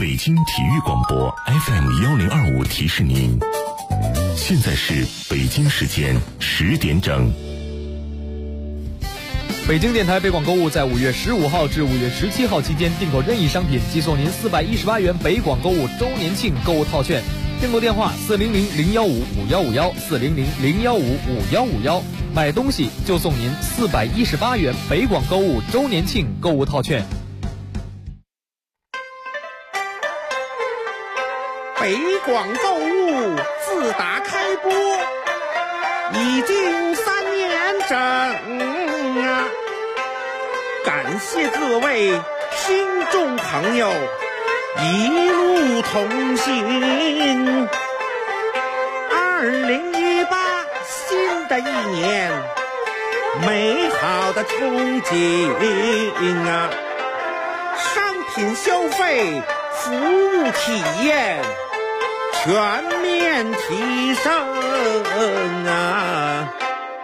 北京体育广播 FM1025提示您，现在是北京时间10点整。 北京电台北广购物在5月15号至5月17号期间订购任意商品，即送您418元北广购物周年庆购物套券。订购电话400-015-5151，400-015-5151，买东西就送您418元北广购物周年庆购物套券。 北广购物自打开播已经3年整啊！感谢各位听众朋友一路同行。2018新的一年，美好的憧憬啊！商品消费，服务体验全面提升啊！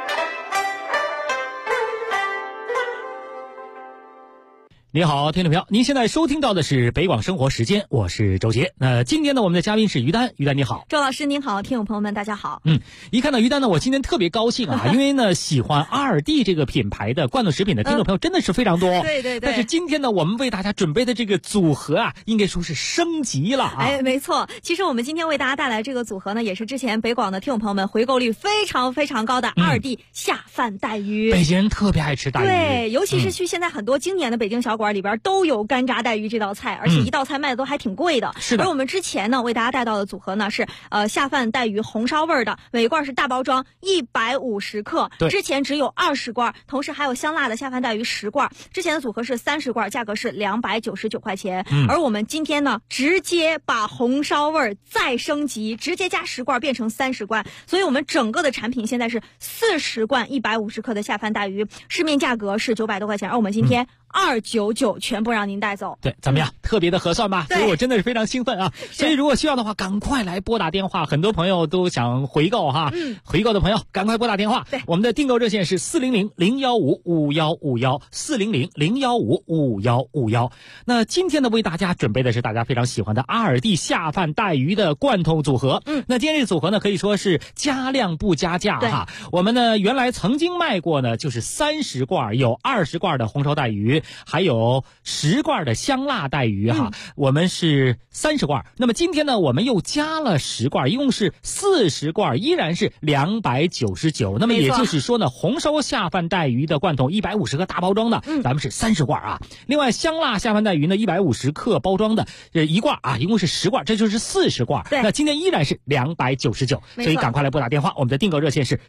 你好，听众朋友，您现在收听到的是北广生活时间，我是周杰。今天呢，我们的嘉宾是于丹，于丹你好。 周老师您好，听友朋友们大家好。 一看到于丹呢，我今天特别高兴啊，因为呢，喜欢ALDI这个品牌的罐头食品的听众朋友真的是非常多。 对对对。 但是今天呢，我们为大家准备的这个组合啊，应该说是升级了啊。 没错。其实我们今天为大家带来这个组合呢，也是之前北广的听友朋友们回购率非常非常高的ALDI下饭带鱼。 北京人特别爱吃带鱼。 对，尤其是去现在很多经典的北京小馆里边都有干炸带鱼这道菜，而且一道菜卖的都还挺贵的。 是的。 而我们之前呢为大家带到的组合呢是下饭带鱼红烧味的，每罐是大包装150克，之前只有20罐，同时还有香辣的下饭带鱼10罐。之前的组合是30罐，价格是299块钱。而我们今天呢直接把红烧味再升级，直接加10罐变成30罐，所以我们整个的产品现在是40罐150克的下饭带鱼，市面价格是900多块钱，而我们今天299全部让您带走。 对，怎么样？特别的合算吧？所以我真的是非常兴奋啊！所以如果需要的话，赶快来拨打电话。很多朋友都想回购哈，回购的朋友赶快拨打电话。 对， 我们的订购热线是400-015-5151，400-015-5151。那今天呢，为大家准备的是大家非常喜欢的ALDI下饭带鱼的罐头组合。那今天这个组合呢，可以说是加量不加价哈。我们呢原来曾经卖过呢，就是30罐，有20罐的红烧带鱼，还有10罐的香辣带鱼哈。我们是30罐，那么今天呢我们又加了10罐，一共是40罐，依然是299。那么也就是说呢，红烧下饭带鱼的罐头150克大包装的，咱们是30罐啊。另外香辣下饭带鱼呢150克包装的一罐啊，一共是10罐，这就是40罐。那今天依然是299，所以赶快来拨打电话。我们的订购热线是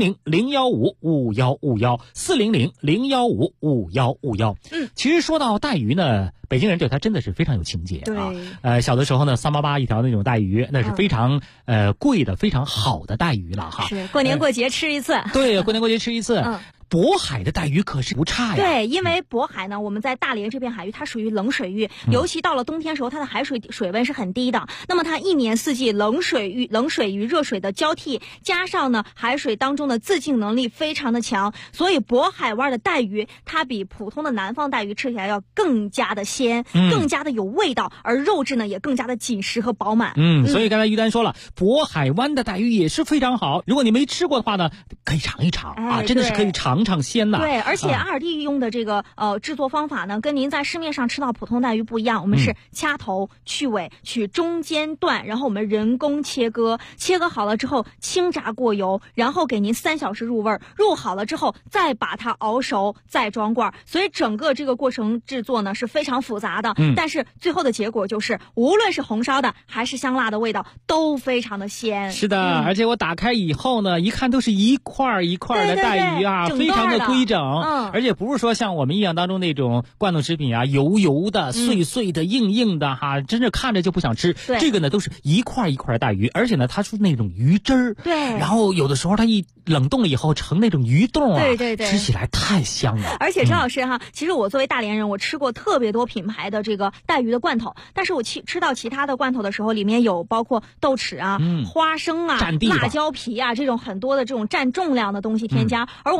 400-015-5151，400-015-5151。其实说到带鱼呢，北京人对它真的是非常有情节啊。小的时候呢，388一条那种带鱼，那是非常贵的、非常好的带鱼了哈。 是过年过节吃一次。 对，过年过节吃一次。渤海的带鱼可是不差呀。 对，因为渤海呢，我们在大连这片海域，它属于冷水域，尤其到了冬天时候，它的海水温是很低的。那么它一年四季冷水与热水的交替，加上呢海水当中的自净能力非常的强，所以渤海湾的带鱼它比普通的南方带鱼吃起来要更加的鲜，更加的有味道，而肉质呢也更加的紧实和饱满。 所以刚才于丹说了，渤海湾的带鱼也是非常好。如果你没吃过的话呢，可以尝一尝啊，真的是可以尝鲜呐。 对，而且ALDI用的这个制作方法呢，跟您在市面上吃到普通带鱼不一样。我们是掐头去尾，取中间段，然后我们人工切割好了之后轻炸过油，然后给您3小时入味，入好了之后再把它熬熟，再装罐。所以整个这个过程制作呢是非常复杂的，但是最后的结果就是无论是红烧的还是香辣的味道都非常的鲜。 是的，而且我打开以后呢，一看都是一块一块的带鱼啊，非常的规整，而且不是说像我们印象当中那种罐头食品啊，油油的、碎碎的、硬的哈，真是看着就不想吃。这个呢都是一块一块的带鱼，而且呢它是那种鱼汁儿，然后有的时候它一冷冻了以后成那种鱼冻啊，吃起来太香了。 而且张老师哈，其实我作为大连人，我吃过特别多品牌的这个带鱼的罐头，但是我吃到其他的罐头的时候，里面有包括豆豉花生啊、辣椒皮啊这种很多的这种占重量的东西添加，而我们ALDI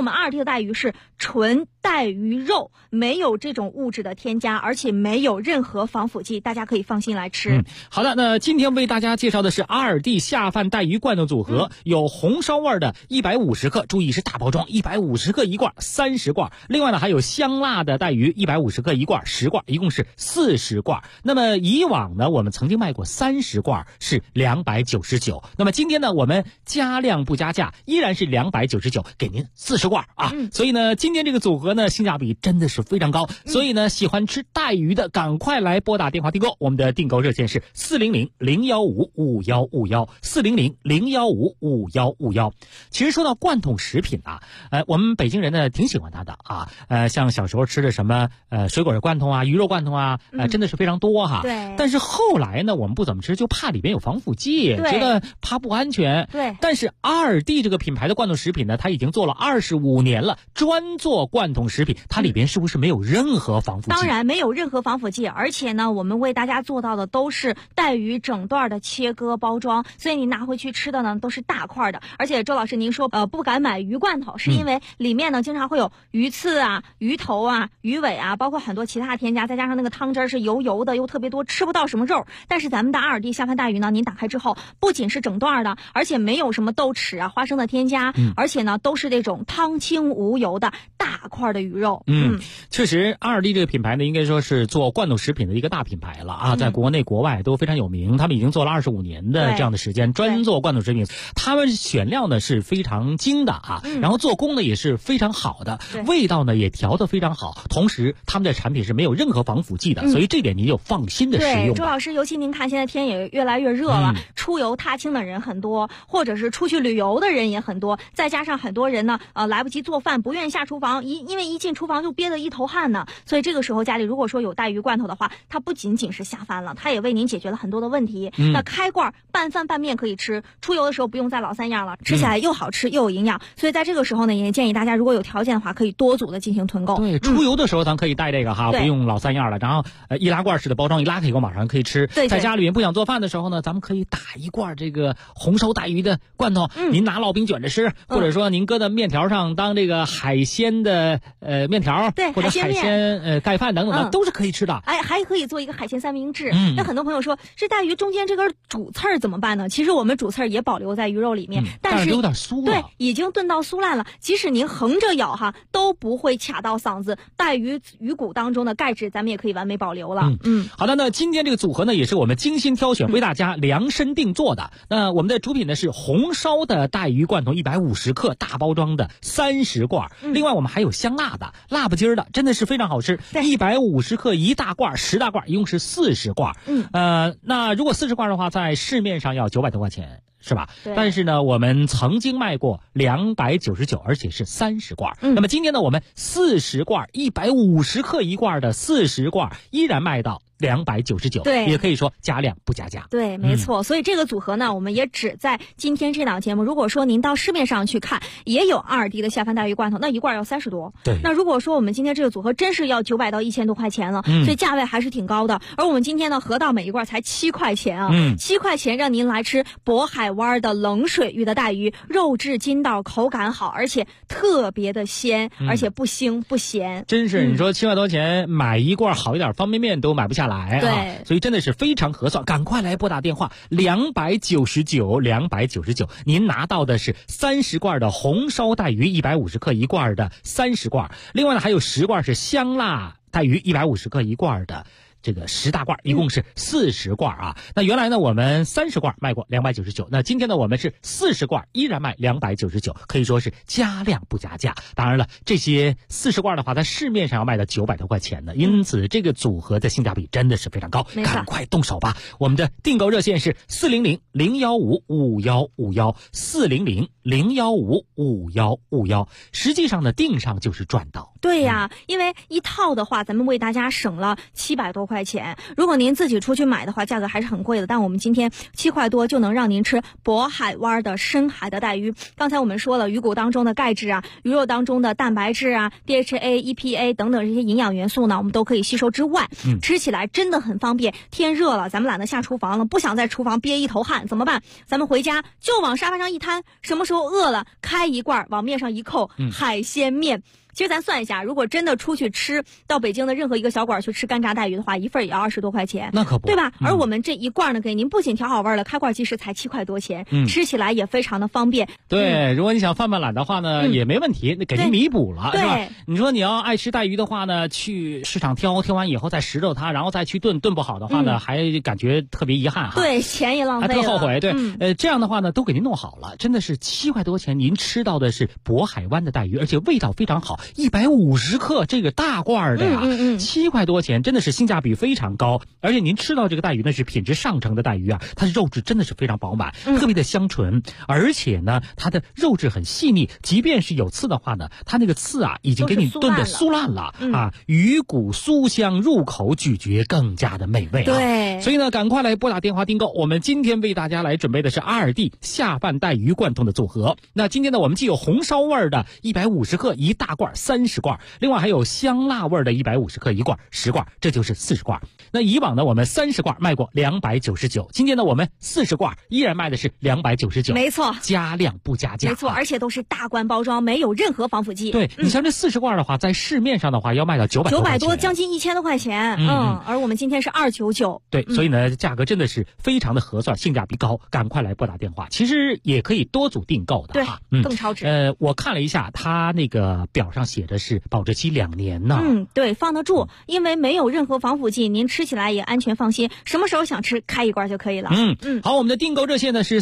个带鱼是纯带鱼肉，没有这种物质的添加，而且没有任何防腐剂，大家可以放心来吃。 好的，那今天为大家介绍的是阿尔蒂下饭带鱼罐头组合，有红烧味的150克，注意是大包装，150克一罐，30罐。另外呢，还有香辣的带鱼150克一罐，10罐，一共是40罐。那么以往呢，我们曾经卖过30罐是299，那么今天呢，我们加量不加价，依然是299，给您40罐啊。所以呢，今天这个组合呢，性价比真的是非常高。所以呢，喜欢吃带鱼的，赶快来拨打电话订购，我们的订购热线是400-015-5151，400-015-5151。其实说到罐头食品啊，我们北京人呢挺喜欢它的啊，像小时候吃的什么水果罐头啊、鱼肉罐头啊，真的是非常多哈。 对。 但是后来呢，我们不怎么吃，就怕里边有防腐剂，觉得怕不安全。 对。 但是阿尔蒂这个品牌的罐头食品呢，它已经做了25年了，专做罐头食品，它里边是不是没有任何防腐剂？ 当然没有任何防腐剂，而且呢，我们为大家做到的都是带鱼整段的切割包装，所以你拿回去吃的呢都是大块的。而且周老师您说不敢买鱼罐头，是因为里面呢经常会有鱼刺啊、鱼头啊、鱼尾啊，包括很多其他添加，再加上那个汤汁是油油的又特别多，吃不到什么肉。但是咱们的阿尔蒂下饭带鱼呢，您打开之后不仅是整段的，而且没有什么豆豉啊、花生的添加，而且呢都是这种汤清无油的大块的鱼肉。 确实阿尔蒂这个品牌呢，应该说是做罐头食品的一个大品牌了啊，在国内国外都非常有名，他们已经做了25年的这样的时间，专做罐头食品。他们选料呢是非常精的啊，然后做工呢也是非常好的，味道呢也调得非常好，同时他们的产品是没有任何防腐剂的，所以这点您就放心的食用。 对，周老师，尤其您看现在天也越来越热了，出游踏青的人很多，或者是出去旅游的人也很多，再加上很多人呢来不及做饭，不愿意下厨房，因为一进厨房就憋得一头汗呢，所以这个时候家里如果说有带鱼罐头的话，它不仅仅是下饭了，它也为您解决了很多的问题。那开罐拌饭拌面可以吃，出游的时候不用再老三样了，吃起来又好吃又有营养，所以在这个时候呢，也建议大家如果有条件的话，可以多组的进行囤购。 对，出游的时候咱可以带这个哈，不用老三样了，然后易拉罐式的包装，一拉开以后马上可以吃。 对， 在家里面不想做饭的时候呢，咱们可以打一罐这个红烧带鱼的罐头，您拿烙饼卷着吃，或者说您搁在面条上当这个海鲜的面条， 对， 或者海鲜盖饭等等的，都是可以吃的。 还可以做一个海鲜三明治。那很多朋友说，这带鱼中间这根主刺儿怎么办呢？其实我们主刺儿也保留在鱼肉里面，但是有点酥了。 对，已经炖到酥烂了，即使您横着咬哈，都不会卡到嗓子。带鱼骨当中的钙质，咱们也可以完美保留了。 好的，那今天这个组合呢，也是我们精心挑选，为大家量身定做的。那我们的主品呢是红烧的带鱼罐头150克，大包装的30罐。另外我们还有香辣的、辣不筋儿的，真的是非常好吃。150克一大罐，10大罐，一共是40罐。那如果40罐的话，在市面上要900多块钱。是吧？但是呢，我们曾经卖过299，而且是30罐。那么今天呢，我们40罐150克一罐的40罐依然卖到299， 对， 也可以说加量不加价。 对，没错。所以这个组合呢，我们也只在今天这档节目。如果说您到市面上去看，也有阿尔蒂的下饭带鱼罐头，那一罐要30多。 对。 那如果说我们今天这个组合真是要900到1000多块钱了，所以价位还是挺高的。而我们今天呢，合到每一罐才7块钱啊，7块钱让您来吃渤海湾的冷水域的带鱼，肉质筋道，口感好，而且特别的鲜，而且不腥不咸。 真是，你说7块多钱买一罐好一点方便面都买不下来。 对， 所以真的是非常合算，赶快来拨打电话299，您拿到的是30罐的红烧带鱼150克一罐的30罐，另外呢还有10罐是香辣带鱼150克一罐的这个10大罐，一共是40罐啊。那原来呢我们30罐卖过299，那今天呢我们是40罐依然卖299，可以说是加量不加价。当然了，这些40罐的话在市面上要卖到900多块钱呢，因此这个组合的性价比真的是非常高，赶快动手吧。我们的订购热线是400-015-5151，400-015-5151，实际上呢订上就是赚到。 对呀，因为一套的话，咱们为大家省了700多块钱。如果您自己出去买的话，价格还是很贵的。但我们今天7块多就能让您吃渤海湾的深海的带鱼。刚才我们说了，鱼骨当中的钙质啊，鱼肉当中的蛋白质啊 ，DHA、EPA 等等这些营养元素呢，我们都可以吸收之外，吃起来真的很方便。天热了，咱们懒得下厨房了，不想在厨房憋一头汗，怎么办？咱们回家就往沙发上一摊，什么时候饿了，开一罐往面上一扣，海鲜面。其实咱算一下，如果真的出去吃，到北京的任何一个小馆去吃干炸带鱼的话，一份也要20多块钱， 那可不， 对吧？而我们这一罐呢，给您不仅调好味了，开罐即食才7块多钱，吃起来也非常的方便。 对，如果你想犯懒的话呢，也没问题，给您弥补了，是吧？你说你要爱吃带鱼的话呢，去市场挑完以后再拾掇它，然后再去炖不好的话呢，还感觉特别遗憾哈。 对，钱也浪费了， 还特后悔。对，这样的话呢，都给您弄好了，真的是7块多钱，您吃到的是渤海湾的带鱼，而且味道非常好，150克这个大罐的呀，7块多钱，真的是性价比非常高。而且您吃到这个带鱼呢，是品质上乘的带鱼啊，它的肉质真的是非常饱满，特别的香醇，而且呢，它的肉质很细腻，即便是有刺的话呢，它那个刺啊，已经给你炖的酥烂了啊，鱼骨酥香，入口咀嚼更加的美味啊。 对， 所以呢，赶快来拨打电话订购。我们今天为大家来准备的是阿尔蒂下饭带鱼贯通的组合。那今天呢，我们既有红烧味的150克一大罐30罐。另外还有香辣味的150克一罐10罐，这就是40罐。那以往呢，我们30罐卖过299，今天呢，我们40罐依然卖的是299， 没错， 加量不加价， 没错，而且都是大罐包装，没有任何防腐剂。 对，你像这40罐的话，在市面上的话要卖到900多， 将近1000多块钱。而我们今天是299。 对，所以呢，价格真的是非常的合算，性价比高，赶快来拨打电话。其实也可以多组订购的哈， 更超值。 我看了一下，它那个表上写的是保质期2年呢。 对，放得住，因为没有任何防腐剂，您吃起来也安全放心，什么时候想吃开一罐就可以了。 好，我们的订购热线呢是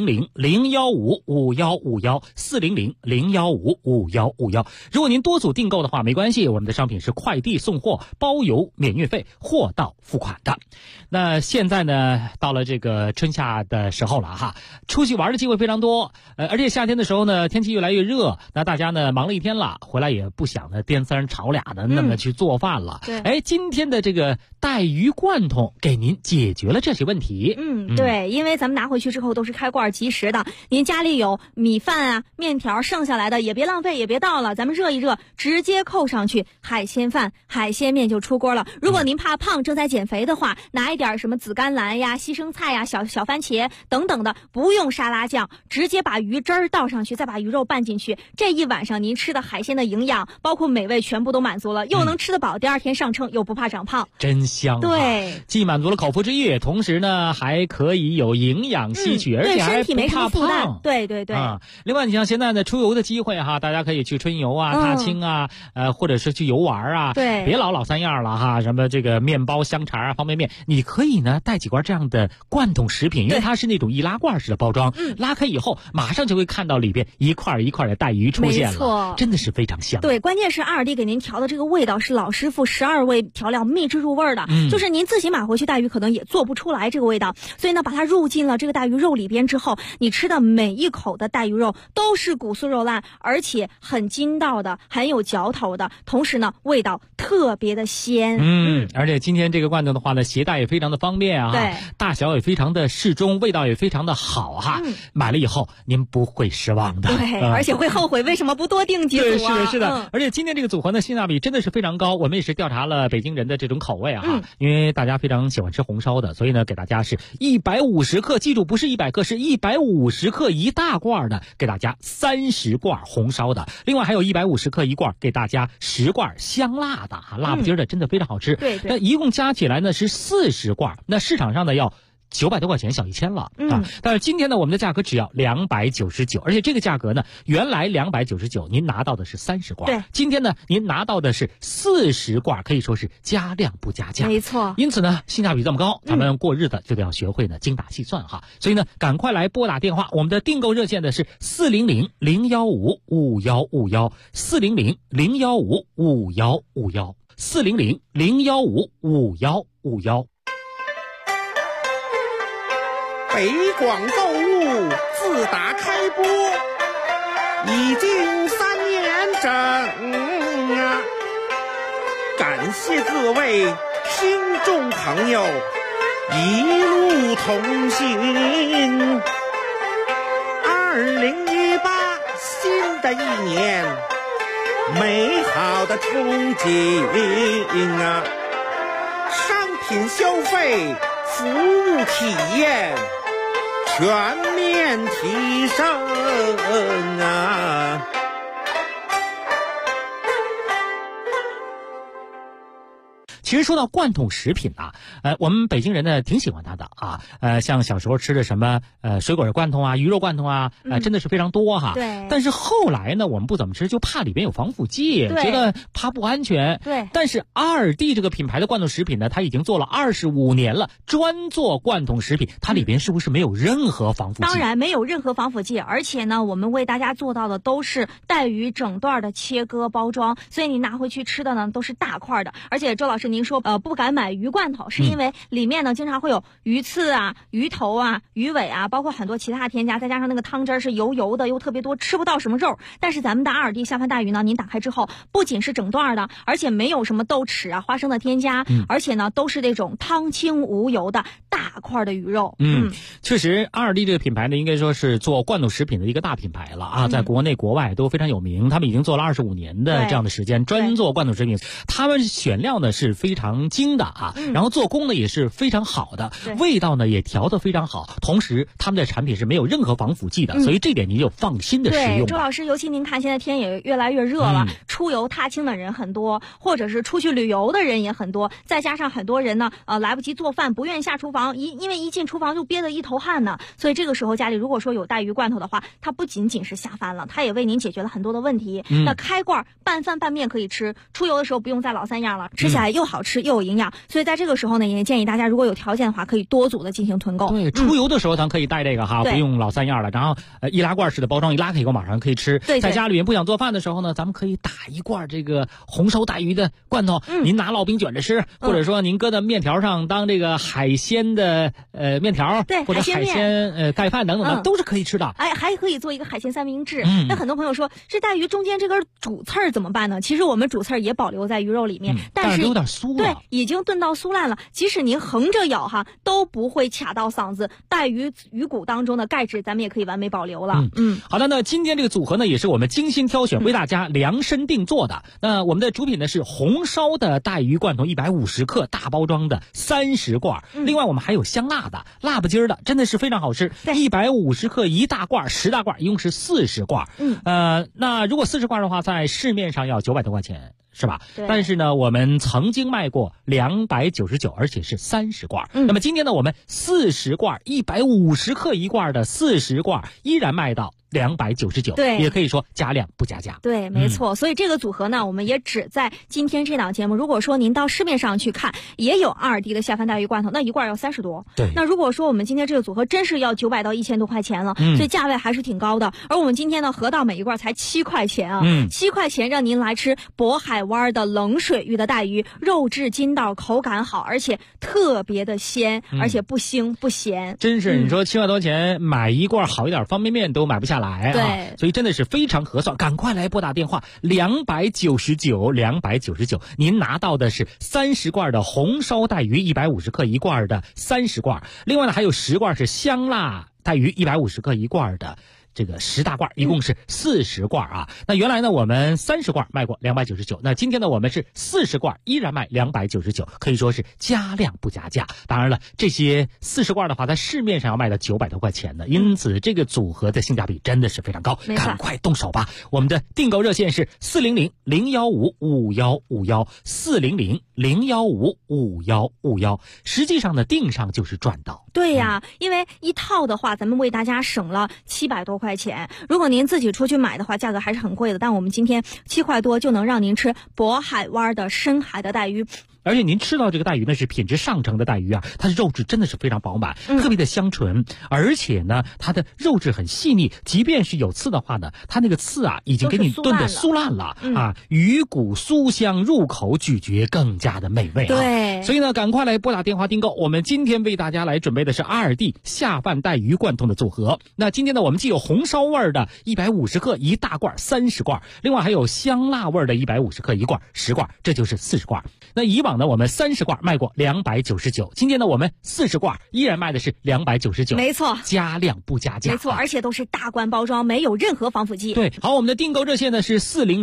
400-015-5151，400-015-5151。如果您多组订购的话，没关系，我们的商品是快递送货，包邮免运费，货到付款的。那现在呢，到了这个春夏的时候了哈，出去玩的机会非常多，而且夏天的时候呢，天气越来越热，那大家呢忙了一天了，回来也不想呢颠三炒俩的那么去做饭了。 对， 今天的这个带鱼贯通给您解决了这些问题。 对，因为咱们拿回去之后都是开罐即食的，您家里有米饭啊、面条剩下来的也别浪费，也别倒了，咱们热一热，直接扣上去，海鲜饭、海鲜面就出锅了。如果您怕胖，正在减肥的话，拿一点什么紫甘蓝呀、西生菜呀、小番茄等等的，不用沙拉酱，直接把鱼汁儿倒上去，再把鱼肉拌进去，这一晚上您吃的海鲜的营养包括美味全部都满足了，又能吃得饱，第二天上秤又不怕长胖， 真香。 对， 既满足了口腹之欲，同时呢还可以有营养吸取，而且还不怕胖。 对另外你像现在呢出游的机会哈，大家可以去春游啊、踏青啊，或者是去游玩啊， 对， 别老三样了哈，什么这个面包、香肠啊、方便面，你可以呢带几罐这样的罐头食品，因为它是那种易拉罐式的包装，拉开以后马上就会看到里边一块一块的带鱼出现了，没错，真的是非常香。 对，关键是阿尔蒂给您调的这个味道是老师傅12味调料秘制入味的，就是您自己买回去带鱼可能也做不出来这个味道，所以呢把它入进了这个带鱼肉里边之后，你吃的每一口的带鱼肉都是骨酥肉烂，而且很筋道的，很有嚼头的，同时呢味道特别的鲜。 而且今天这个罐头的话呢，携带也非常的方便啊， 对， 大小也非常的适中，味道也非常的好哈，买了以后您不会失望的， 对，而且会后悔为什么不多订几组啊。 对，是的，而且今天这个组合呢性价比真的是非常高，我们也是调查了北京人的这种口味啊，因为大家非常喜欢吃红烧的，所以呢给大家是150克，记住不是100克，是150克一大罐的，给大家30罐红烧的，另外还有150克一罐给大家10罐香辣的辣不筋的，真的非常好吃。 对， 那一共加起来呢是40罐，那市场上呢要900多块钱，小1000了啊！但是今天呢，我们的价格只要299，而且这个价格呢，原来299，您拿到的是30罐， 对， 今天呢，您拿到的是40罐，可以说是加量不加价， 没错。 因此呢，性价比这么高，咱们过日子就得要学会呢精打细算哈。所以呢，赶快来拨打电话，我们的订购热线呢是400-015-5151，400-015-5151，400-015-5151。 北广购物自打开播已经3年整啊。 感谢各位听众朋友一路同行。2018新的一年，美好的憧憬啊！商品消费、服务体验全面提升啊！ 其实说到罐头食品啊，我们北京人呢挺喜欢它的啊，像小时候吃的什么水果罐头啊、鱼肉罐头啊，真的是非常多哈。 对。 但是后来呢，我们不怎么吃，就怕里边有防腐剂，觉得怕不安全。 对。 但是阿尔蒂这个品牌的罐头食品呢，它已经做了25年了，专做罐头食品，它里边是不是没有任何防腐剂？ 当然没有任何防腐剂，而且呢，我们为大家做到的都是带鱼整段的切割包装，所以你拿回去吃的呢都是大块的。而且周老师您说不敢买鱼罐头，是因为里面呢经常会有鱼刺啊、鱼头啊、鱼尾啊，包括很多其他添加，再加上那个汤汁是油油的又特别多，吃不到什么肉。但是咱们的阿尔蒂下饭带鱼呢，您打开之后不仅是整段的，而且没有什么豆豉啊、花生的添加，而且呢都是这种汤清无油的大块的鱼肉。 确实阿尔蒂这个品牌呢，应该说是做罐头食品的一个大品牌了啊，在国内国外都非常有名，他们已经做了25年的这样的时间，专做罐头食品。他们选料呢是非常精的啊，然后做工呢也是非常好的，味道呢也调得非常好，同时他们的产品是没有任何防腐剂的，所以这点你就放心的食用。 对，周老师，尤其您看现在天也越来越热了，出游踏青的人很多，或者是出去旅游的人也很多，再加上很多人呢来不及做饭，不愿意下厨房，因为一进厨房就憋得一头汗呢，所以这个时候家里如果说有带鱼罐头的话，它不仅仅是下饭了，它也为您解决了很多的问题。那开罐拌饭拌面可以吃，出游的时候不用再老三样了，吃起来又好吃又有营养，所以在这个时候呢，也建议大家如果有条件的话，可以多组的进行囤购。 对，出游的时候咱可以带这个哈，不用老三样了。然后易拉罐式的包装，一拉开以后马上可以吃。 对， 在家里面不想做饭的时候呢，咱们可以打一罐这个红烧带鱼的罐头，您拿烙饼卷着吃，或者说您搁在面条上当这个海鲜的面条， 对， 或者海鲜盖饭等等的，都是可以吃的。 哎，还可以做一个海鲜三明治。那很多朋友说，这带鱼中间这根主刺儿怎么办呢？其实我们主刺儿也保留在鱼肉里面，但是有点酥了。 对，已经炖到酥烂了，即使您横着咬哈，都不会卡到嗓子。带鱼骨当中的钙质，咱们也可以完美保留了。 好的，那今天这个组合呢，也是我们精心挑选，为大家量身定做的。那我们的主品呢是红烧的带鱼罐头150克大包装的30罐，另外我们还有香辣的、辣不筋的，真的是非常好吃。150克一大罐，10大罐，一共是40罐。那如果40罐的话，在市面上要900多块钱。是吧？但是呢，我们曾经卖过299，而且是30罐。那么今天呢，我们40罐150克一罐的40罐依然卖到299， 对， 也可以说加量不加价。 对，没错。所以这个组合呢，我们也只在今天这档节目。如果说您到市面上去看，也有阿尔蒂的下饭带鱼罐头，那一罐要30多。 对。 那如果说我们今天这个组合真是要900到1000多块钱了，所以价位还是挺高的。而我们今天呢，合到每一罐才7块钱啊，7块钱让您来吃渤海湾的冷水域的带鱼，肉质筋道，口感好，而且特别的鲜，而且不腥不咸。 真是，你说7块多钱买一罐好一点方便面都买不下来。 对， 所以真的是非常合算，赶快来拨打电话299，您拿到的是30罐的红烧带鱼150克一罐的30罐，另外呢还有10罐是香辣带鱼150克一罐的这个10大罐，一共是40罐啊。那原来呢我们30罐卖过299，那今天呢我们是40罐依然卖299，可以说是加量不加价。当然了，这些40罐的话在市面上要卖到900多块钱的，因此这个组合的性价比真的是非常高，赶快动手吧。我们的订购热线是400-015-5151，400-015-5151，实际上呢订上就是赚到。 对呀，因为一套的话咱们为大家省了700多块钱，如果您自己出去买的话价格还是很贵的，但我们今天7块多就能让您吃渤海湾的深海的带鱼。 而且您吃到这个带鱼呢是品质上乘的带鱼啊，它的肉质真的是非常饱满，特别的香醇，而且呢它的肉质很细腻，即便是有刺的话呢，它那个刺啊已经给你炖的酥烂了啊，鱼骨酥香，入口咀嚼更加的美味啊。 对， 所以呢赶快来拨打电话订购，我们今天为大家来准备的是阿尔蒂下饭带鱼贯通的组合。那今天呢我们既有红烧味的150克一大罐30罐，另外还有香辣味的150克一罐10罐，这就是40罐。那以往呢我们30罐卖过299，今天呢我们40罐依然卖的是299， 没错， 加量不加价， 没错，而且都是大罐包装，没有任何防腐剂。 对，好，我们的订购热线呢是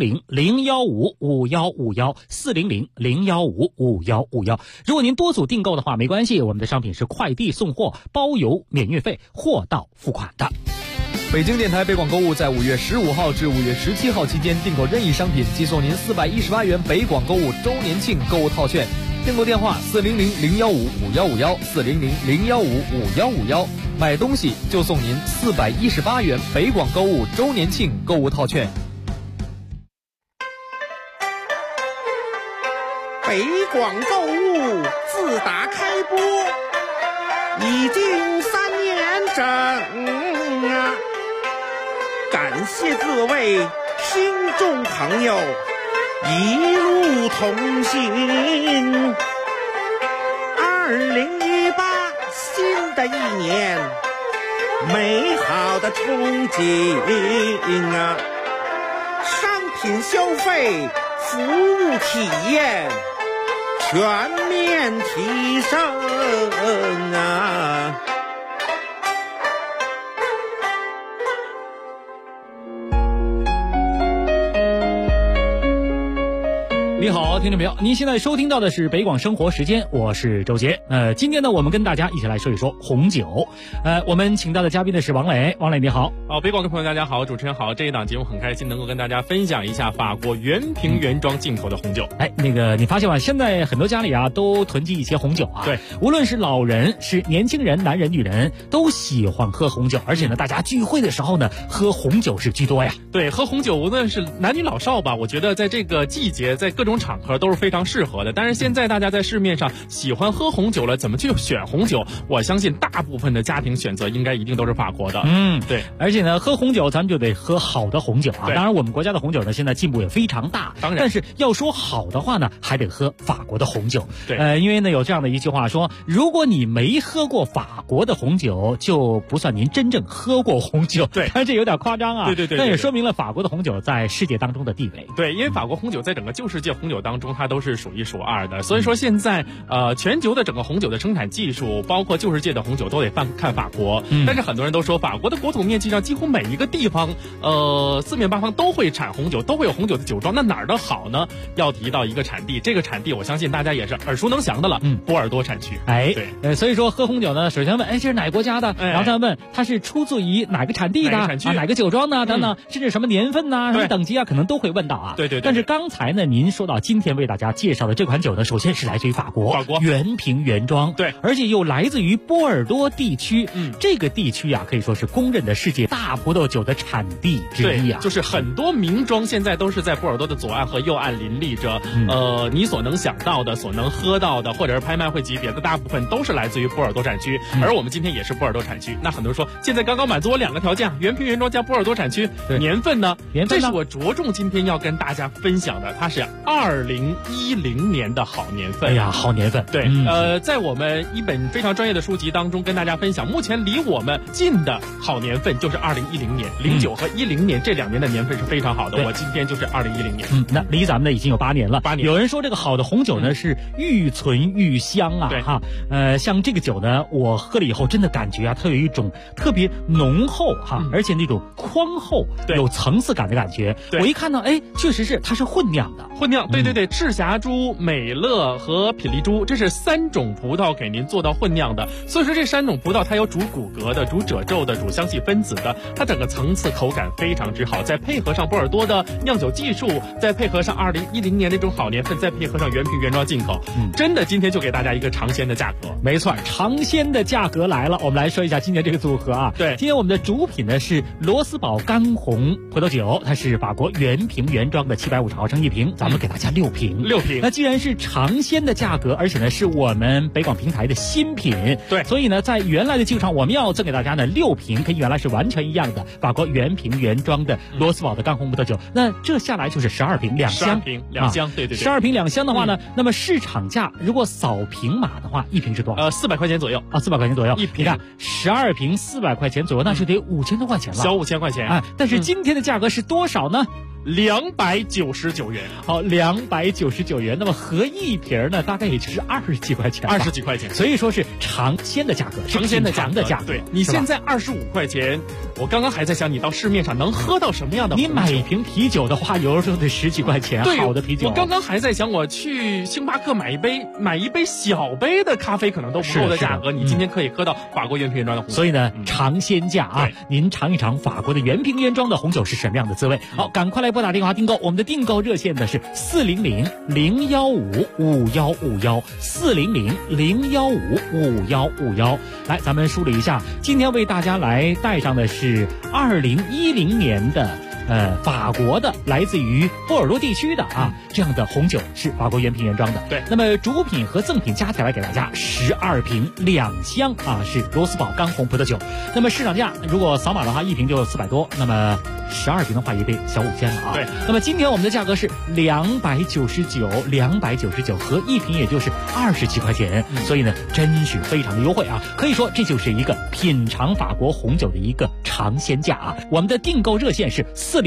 400-015-5151，400-015-5151。如果您多组订购的话没关系，我们的商品是快递送货，包邮免运费，货到付款的。 北京电台北广购物在5月15号至5月17号期间订购任意商品，即送您418元北广购物周年庆购物套券。订购电话400-015-5151，400-015-5151。买东西就送您418元北广购物周年庆购物套券。 北广购物自打开播已经3年整啊！感谢各位听众朋友一路同行。2018新的一年，美好的憧憬啊！商品消费、服务体验全面提升啊！ 你好，听众朋友，您现在收听到的是北广生活时间，我是周杰。今天呢，我们跟大家一起来说一说红酒。我们请到的嘉宾呢是王磊，王磊你好。 北广的朋友大家好，主持人好。这一档节目很开心能够跟大家分享一下法国原瓶原装进口的红酒。 那个你发现吗？现在很多家里啊都囤积一些红酒啊。 对， 无论是老人、是年轻人、男人、女人，都喜欢喝红酒，而且呢，大家聚会的时候呢，喝红酒是居多呀。 对，喝红酒无论是男女老少吧，我觉得在这个季节，在各种场合都是非常适合的。但是现在大家在市面上喜欢喝红酒了，怎么去选红酒？我相信大部分的家庭选择应该一定都是法国的。对， 而且呢，喝红酒咱们就得喝好的红酒啊。 当然，我们国家的红酒呢，现在进步也非常大。 当然， 但是要说好的话呢，还得喝法国的红酒。 对， 因为呢有这样的一句话说，如果你没喝过法国的红酒，就不算您真正喝过红酒。 对， 但这有点夸张啊。 对， 但也说明了法国的红酒在世界当中的地位。 对，因为法国红酒在整个旧世界红酒当中，它都是数一数二的。所以说现在全球的整个红酒的生产技术，包括旧世界的红酒都得看法国。但是很多人都说，法国的国土面积上几乎每一个地方，四面八方都会产红酒，都会有红酒的酒庄。那哪儿的好呢？要提到一个产地，这个产地我相信大家也是耳熟能详的了，波尔多产区。 对，所以说喝红酒呢，首先问，这是哪个国家的？然后再问它是出自于哪个产地的？哪个酒庄呢？等等，甚至什么年份呢？什么等级啊？可能都会问到啊。 对。 但是刚才呢，您说到今天为大家介绍的这款酒呢，首先是来自于法国原瓶原装。 对， 而且又来自于波尔多地区。这个地区啊，可以说是公认的世界大葡萄酒的产地之一啊。 就是很多名庄现在都是在波尔多的左岸和右岸林立着。你所能想到的、所能喝到的，或者是拍卖会级别的，大部分都是来自于波尔多产区。而我们今天也是波尔多产区。那很多人说，现在刚刚满足我2个条件，原瓶原装加波尔多产区。年份呢？这是我着重今天要跟大家分享的，它是2010年的好年份。 哎呀，好年份。 对，在我们一本非常专业的书籍当中跟大家分享，目前离我们近的好年份就是2010年，09和10年这2年的年份是非常好的。我今天就是2010年。 那离咱们呢已经有8年了。 8年。 有人说这个好的红酒呢是愈存愈香啊。 对哈。像这个酒呢，我喝了以后真的感觉啊，它有一种特别浓厚哈，而且那种宽厚、有层次感的感觉。我一看到，确实是它是混酿的。 混酿，对，赤霞珠、美乐和品丽珠，这是3种葡萄给您做到混酿的。所以说这3种葡萄它有主骨骼的、主褶皱的、主香气分子的，它整个层次口感非常之好。再配合上波尔多的酿酒技术，再配合上2010年那种好年份，再配合上原瓶原装进口，真的今天就给大家一个尝鲜的价格。 没错，尝鲜的价格来了。我们来说一下今天这个组合啊。 对， 今天我们的主品呢是罗斯堡干红葡萄酒，它是法国原瓶原装的750毫升一瓶，咱们给它家6瓶。 6瓶。 那既然是尝鲜的价格，而且呢是我们北广平台的新品， 对， 所以呢在原来的基础上，我们要赠给大家呢6瓶，跟原来是完全一样的法国原瓶原装的罗斯堡的干红葡萄酒。那这下来就是12瓶2箱 ，12瓶2箱，对对对。 12瓶2箱的话呢，那么市场价如果扫平码的话，一瓶是多少 ？400块钱左右啊，400块钱左右一瓶。 你看12瓶400块钱左右，那就得5000多块钱了， 小5000块钱啊。但是今天的价格是多少呢 ？299元。 好，299元。那么合一瓶呢，大概也就是20几块钱 ，20几块钱。 所以说是尝鲜的价格， 尝鲜的价格。 对， 你现在25块钱，我刚刚还在想，你到市面上能喝到什么样的？ 你买一瓶啤酒的话，有的时候得10几块钱，好的啤酒。 我刚刚还在想，我去星巴克买一杯小杯的咖啡，可能都不够的价格。你今天可以喝到法国原瓶原装的红酒。 所以呢，尝鲜价啊，您尝一尝法国的原瓶原装的红酒是什么样的滋味。好，赶快来拨打电话订购，我们的订购热线呢是400-015-5151，400-015-5151。来，咱们梳理一下，今天为大家来带上的是2010年的法国的来自于波尔多地区的这样的红酒，是法国原瓶原装的。 对， 那么主品和赠品加起来给大家12瓶2箱是罗斯堡干红葡萄酒。那么市场价如果扫码的话，一瓶就400多，那么12瓶的话也得小5000了啊。 对， 那么今天我们的价格是299，合一瓶也就是20几块钱，所以呢真是非常的优惠啊！可以说这就是一个品尝法国红酒的一个尝鲜价啊！我们的订购热线是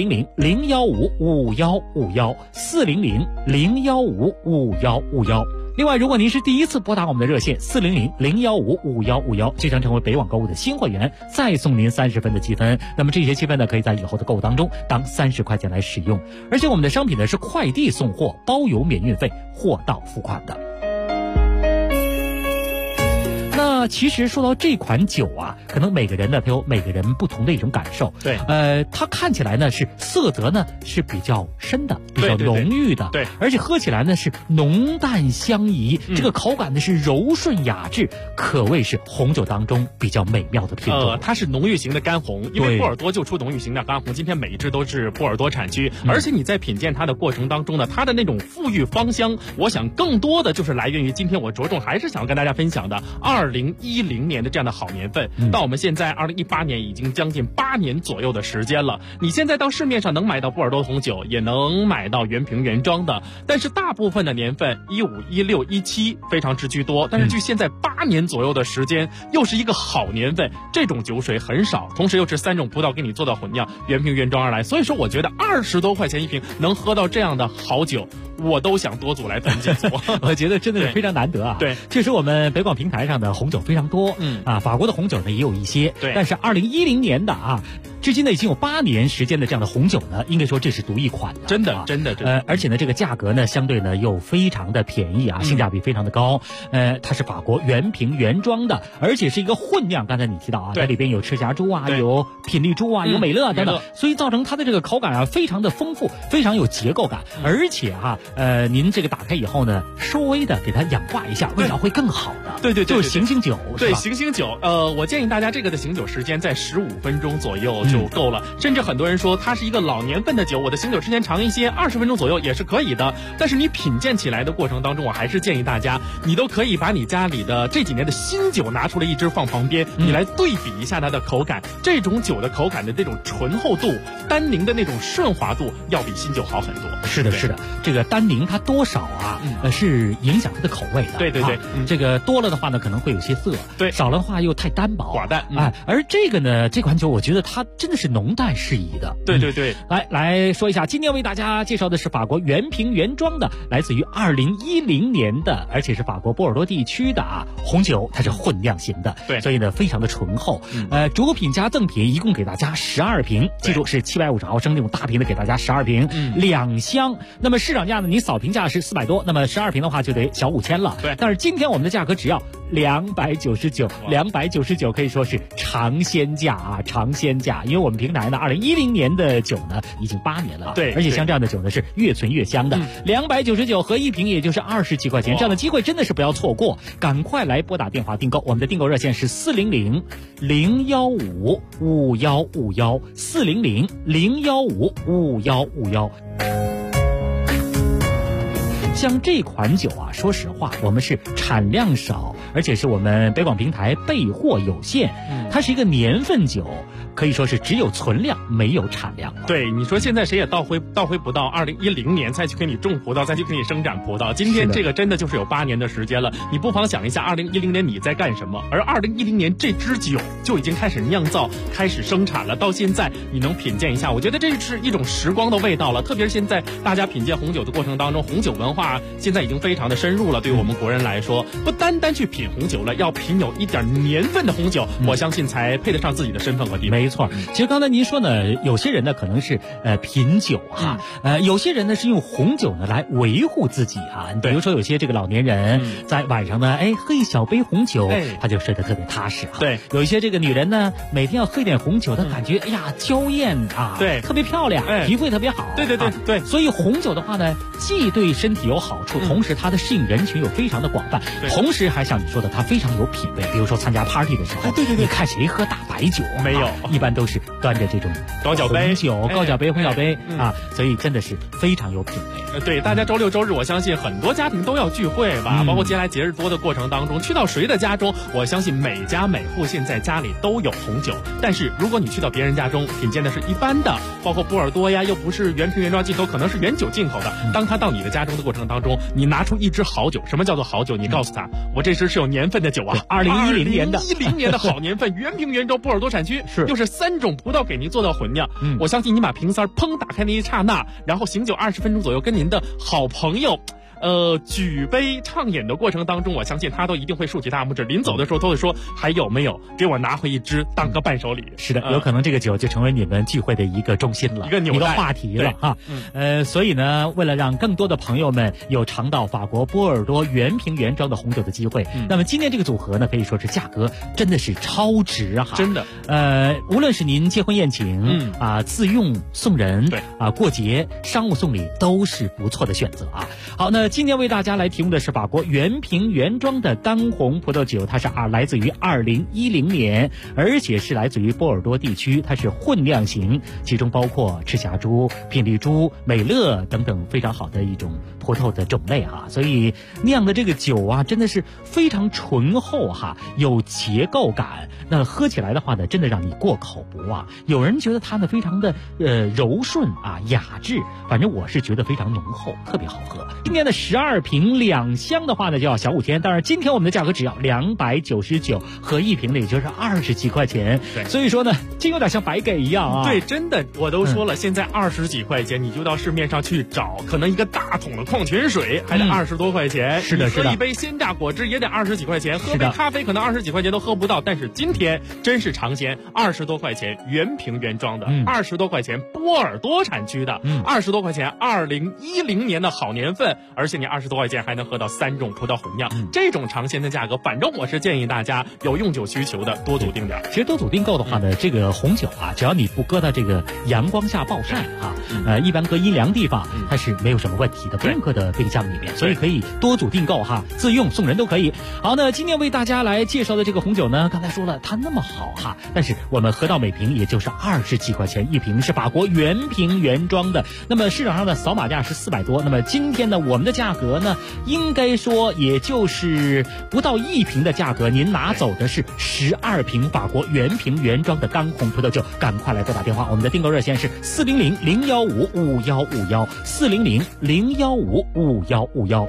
400-015-5151，400-015-5151。另外，如果您是第一次拨打我们的热线400-015-5151，就将成为北网购物的新会员，再送您30分的积分。那么这些积分呢，可以在以后的购物当中当30块钱来使用。而且我们的商品呢是快递送货，包邮免运费，货到付款的。那其实说到这款酒啊，可能每个人呢都有每个人不同的一种感受。 对， 它看起来呢是色泽呢是比较深的，比较浓郁的， 对， 而且喝起来呢是浓淡相宜，这个口感呢是柔顺雅致，可谓是红酒当中比较美妙的品种。 它是浓郁型的干红，因为波尔多就出浓郁型的干红，今天每一支都是波尔多产区，而且你在品鉴它的过程当中呢，它的那种馥郁芳香，我想更多的就是来源于今天我着重还是想要跟大家分享的2010年的这样的好年份，到我们现在2018年已经将近8年左右的时间了。你现在到市面上能买到波尔多红酒，也能买到原瓶原装的，但是大部分的年份15、16、17非常之居多，但是距现在8年左右的时间，又是一个好年份，这种酒水很少，同时又是3种葡萄给你做到混酿，原瓶原装而来，所以说我觉得20多块钱一瓶能喝到这样的好酒，我都想多组来分几组。 我觉得真的是非常难得啊。 对， 确实我们北广平台上的红酒非常多，法国的红酒呢也有一些， 对， 但是2010年的至今呢已经有8年时间的这样的红酒呢，应该说这是独一款的， 真的。 而且呢这个价格呢相对呢又非常的便宜性价比非常的高。它是法国原瓶原装的，而且是一个混酿，刚才你提到它里边有赤霞珠有品丽珠有美乐等等，所以造成它的这个口感非常的丰富，非常有结构感，而且您这个打开以后呢，稍微的给它氧化一下，味道会更好的。 对， 就是醒醒酒， 对，醒醒酒。我建议大家这个的醒酒时间在15分钟左右就够了，甚至很多人说它是一个老年份的酒，我的醒酒时间长一些，20分钟左右也是可以的。但是你品鉴起来的过程当中，我还是建议大家，你都可以把你家里的这几年的新酒拿出来一支放旁边，你来对比一下它的口感，这种酒的口感的这种醇厚度、单宁的那种顺滑度，要比新酒好很多。 是的，这个单宁它多少是影响它的口味的。 对， 这个多了的话呢，可能会有些涩； 对， 少了的话又太单薄寡淡。 而这个呢，这款酒我觉得它真的是浓淡适宜的。 对， 来说一下，今天为大家介绍的是法国原瓶原装的，来自于2010年的，而且是法国波尔多地区的红酒，它是混酿型的， 对， 所以呢非常的醇厚。主品加赠品一共给大家12瓶，记住是750毫升那种大瓶的，给大家12瓶，2箱。那么市场价呢，你扫评价是400多，那么12瓶的话就得小5000了。 对， 但是今天我们的价格只要299，299可以说是尝鲜价尝鲜价。因为我们平台呢2010年的酒呢已经8年了， 对， 而且像这样的酒呢是越存越香的。299合一瓶也就是20几块钱，这样的机会真的是不要错过，赶快来拨打电话订购。我们的订购热线是400-015-5151，400-015-5151。 像这款酒啊，说实话，我们是产量少，而且是我们北广平台备货有限，它是一个年份酒，可以说是只有存量没有产量。 对，你说现在谁也倒回不到2010年再去给你种葡萄，再去给你生长葡萄。今天这个真的就是有8年的时间了，你不妨想一下2010年你在干什么，而2010年这支酒就已经开始酿造，开始生产了，到现在你能品鉴一下，我觉得这是一种时光的味道了。特别是现在大家品鉴红酒的过程当中，红酒文化现在已经非常的深入了，对于我们国人来说，不单单去品红酒了，要品有一点年份的红酒，我相信才配得上自己的身份和地位。 没错，其实刚才您说呢，有些人呢可能是品酒哈，有些人呢是用红酒呢来维护自己啊。比如说有些这个老年人在晚上呢，喝一小杯红酒，他就睡得特别踏实啊。 对， 有一些这个女人呢，每天要喝一点红酒，她感觉哎呀娇艳啊， 对， 特别漂亮，皮肤也特别好。 对， 所以红酒的话呢，既对身体有好处，同时它的适应人群又非常的广泛，同时还像你说的，它非常有品味。比如说参加 party 的时候，对，你看谁喝大白酒？ 没有， 一般都是端着这种高脚杯酒、高脚杯、红脚杯啊，所以真的是非常有品味。 对，大家周六周日，我相信很多家庭都要聚会吧，包括接下来节日多的过程当中，去到谁的家中，我相信每家每户现在家里都有红酒。但是如果你去到别人家中，品鉴的是一般的，包括波尔多呀，又不是原瓶原装进口，可能是原酒进口的。当他到你的家中的过程当中，你拿出一支好酒，什么叫做好酒？你告诉他，我这支是有年份的酒啊，2010年的，2010年的好年份，原瓶原装，波尔多产区，又是3种葡萄给您做到混酿。我相信你把瓶塞砰打开那一刹那，然后醒酒20分钟左右，跟您的好朋友举杯畅饮的过程当中，我相信他都一定会竖起大拇指，临走的时候都会说还有没有给我拿回一支当个伴手礼。 是的，有可能这个酒就成为你们聚会的一个重心了，一个话题了哈。所以呢，为了让更多的朋友们有尝到法国波尔多原瓶原装的红酒的机会，那么今天这个组合呢，可以说是价格真的是超值哈， 真的。 无论是您结婚宴请自用送人，对过节商务送礼都是不错的选择啊。好，那今天为大家来提供的是法国原瓶原装的干红葡萄酒，它是来自于2010年，而且是来自于波尔多地区，它是混酿型，其中包括赤霞珠、品丽珠、美乐等等非常好的一种葡萄的种类哈，所以酿的这个酒啊，真的是非常醇厚哈，有结构感。那喝起来的话呢，真的让你过口不忘。有人觉得它呢非常的柔顺啊雅致，反正我是觉得非常浓厚，特别好喝。今年的12瓶2箱的话呢，就要小5天。当然，今天我们的价格只要299，合一瓶的也就是20几块钱。 对， 所以说呢，这有点像白给一样啊。 对，真的，我都说了，现在20几块钱，你就到市面上去找，可能一个大桶的矿泉水还得20多块钱。 是的， 喝一杯鲜榨果汁也得20几块钱，喝杯咖啡可能20几块钱都喝不到。但是今天真是尝鲜，20多块钱原瓶原装的，20多块钱波尔多产区的，20多块钱2010年的好年份。而且你20多块钱还能喝到3种葡萄混酿，这种尝鲜的价格，反正我是建议大家有用酒需求的多组定点。 其实多组订购的话呢，这个红酒啊，只要你不搁到这个阳光下暴晒啊，一般搁阴凉地方，它是没有什么问题的，不用搁到冰箱里面，所以可以多组订购哈，自用送人都可以。好，那今天为大家来介绍的这个红酒呢，刚才说了它那么好哈，但是我们喝到每瓶也就是20几块钱一瓶，是法国原瓶原装的。那么市场上的扫码价是400多，那么今天呢，我们的价格呢，应该说也就是不到1瓶的价格，您拿走的是12瓶法国原瓶原装的干红葡萄酒，赶快来拨打电话，我们的订购热线是400-015-5151 400-015-5151。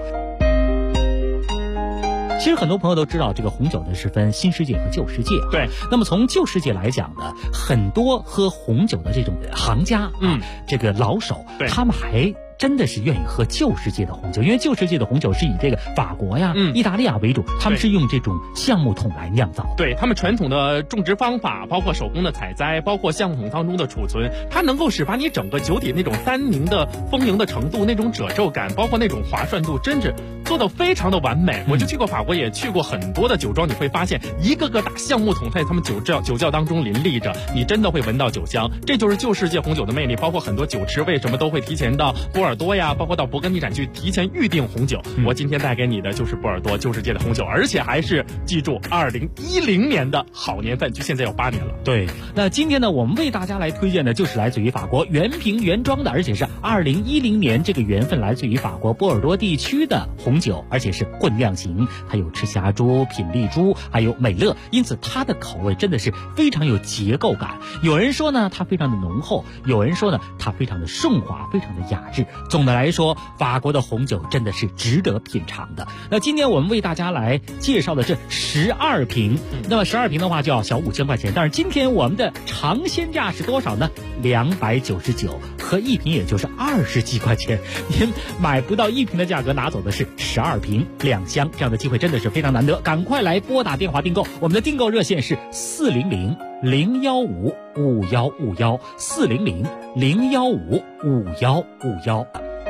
其实很多朋友都知道，这个红酒呢是分新世界和旧世界。 对， 那么从旧世界来讲呢，很多喝红酒的这种行家这个老手，他们还真的是愿意喝旧世界的红酒，因为旧世界的红酒是以这个法国呀、意大利亚为主，他们是用这种橡木桶来酿造。 对，他们传统的种植方法，包括手工的采摘，包括橡木桶当中的储存，它能够使把你整个酒体那种单宁的丰盈的程度，那种褶皱感，包括那种滑顺度，真是做得非常的完美。我就去过法国，也去过很多的酒庄，你会发现一个个大橡木桶在他们酒窖当中林立着，你真的会闻到酒香。这就是旧世界红酒的魅力，包括很多酒池为什么都会提前到波尔多呀，包括到勃艮第产区提前预定红酒。我今天带给你的就是波尔多旧世界的红酒，而且还是记住2010年的好年份，距现在有8年了。 对，那今天呢，我们为大家来推荐的就是来自于法国原瓶原装的，而且是2010年这个缘分来自于法国波尔多地区的红酒，而且是混酿型，它有赤霞珠、品丽珠，还有美乐，因此它的口味真的是非常有结构感。有人说呢，它非常的浓厚；有人说呢，它非常的顺滑，非常的雅致。总的来说，法国的红酒真的是值得品尝的。那今天我们为大家来介绍的是12瓶，那么12瓶的话就要小5000块钱，但是今天我们的尝鲜价是多少呢？299，和1瓶也就是20几块钱，您买不到1瓶的价格，拿走的是12瓶2箱，这样的机会真的是非常难得，赶快来拨打电话订购，我们的订购热线是400-015-5151，400-015-5151。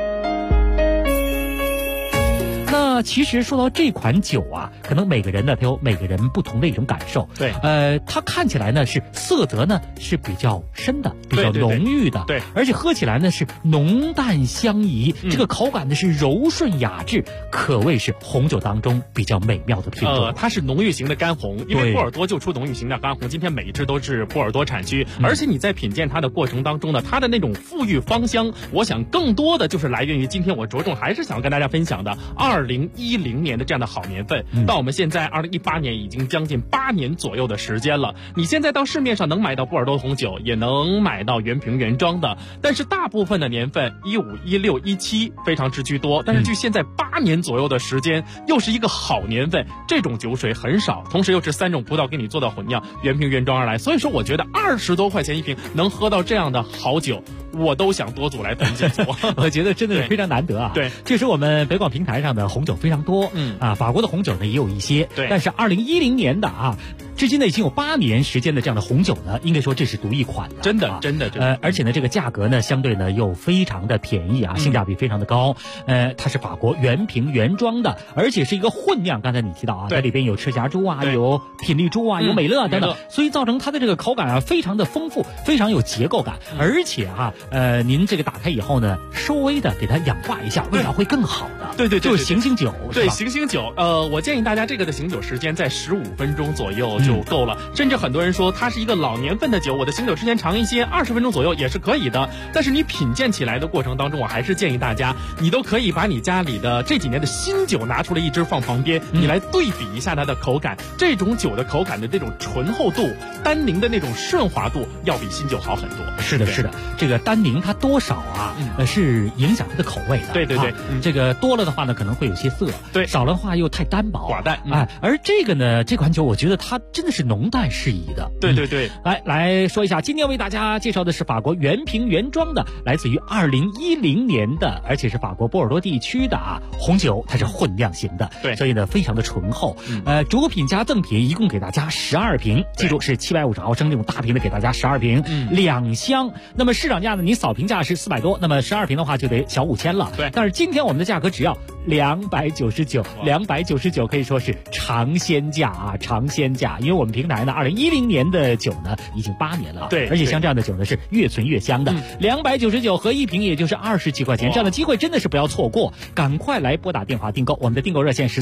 那其实说到这款酒啊，可能每个人呢，他有每个人不同的一种感受。 对， 它看起来呢是色泽呢是比较深的，比较浓郁的， 对， 而且喝起来呢是浓淡相宜，这个口感呢是柔顺雅致，可谓是红酒当中比较美妙的品种。 它是浓郁型的干红，因为波尔多就出浓郁型的干红，今天每一支都是波尔多产区，而且你在品鉴它的过程当中呢，它的那种馥郁芳香，我想更多的就是来源于今天我着重还是想跟大家分享的2010年的这样的好年份，到我们现在2018年已经将近8年左右的时间了。你现在到市面上能买到波尔多红酒，也能买到原瓶原装的，但是大部分的年份15、16、17非常之居多，但是距现在8年左右的时间，又是一个好年份，这种酒水很少，同时又是3种葡萄给你做到混酿，原瓶原装而来，所以说我觉得20多块钱一瓶能喝到这样的好酒，我都想多组来囤几组。 我觉得真的是非常难得啊。 对， 这是我们北广平台上的红酒非常多，法国的红酒呢也有一些， 对， 但是2010年的至今呢已经有8年时间的这样的红酒呢，应该说这是独一款的， 真的。 而且呢这个价格呢相对呢又非常的便宜性价比非常的高。它是法国原瓶原装的，而且是一个混酿，刚才你提到它里边有赤霞珠有品丽珠有美乐等等，所以造成它的这个口感非常的丰富，非常有结构感，而且您这个打开以后呢，稍微的给它氧化一下，味道会更好的。 对， 就是醒醒酒。 对，醒醒酒。我建议大家这个的醒酒时间在15分钟左右就够了。甚至很多人说它是一个老年份的酒，我的醒酒时间长一些，20分钟左右也是可以的。但是你品鉴起来的过程当中，我还是建议大家，你都可以把你家里的这几年的新酒拿出来一支放旁边，你来对比一下它的口感。这种酒的口感的这种醇厚度、单宁的那种顺滑度，要比新酒好很多。 是的，这个单宁它多少是影响它的口味的。 对， 这个多了的话呢，可能会有些涩； 对， 少了的话又太单薄寡淡。 而这个呢，这款酒我觉得它真的是浓淡适宜的。 对。 来说一下，今天为大家介绍的是法国原瓶原装的，来自于2010年的，而且是法国波尔多地区的红酒，它是混酿型的， 对， 所以呢非常的醇厚。主品加赠品一共给大家12瓶，记住是750毫升这种大瓶的，给大家12瓶，2箱。那么市场价呢，你扫评价是400多，那么12瓶的话就得小5000了。 对， 但是今天我们的价格只要299，299可以说是尝鲜价尝鲜价。因为我们平台呢，2010年的酒呢已经8年了， 对， 而且像这样的酒呢是越存越香的。299和1瓶也就是20几块钱，这样的机会真的是不要错过，赶快来拨打电话订购，我们的订购热线是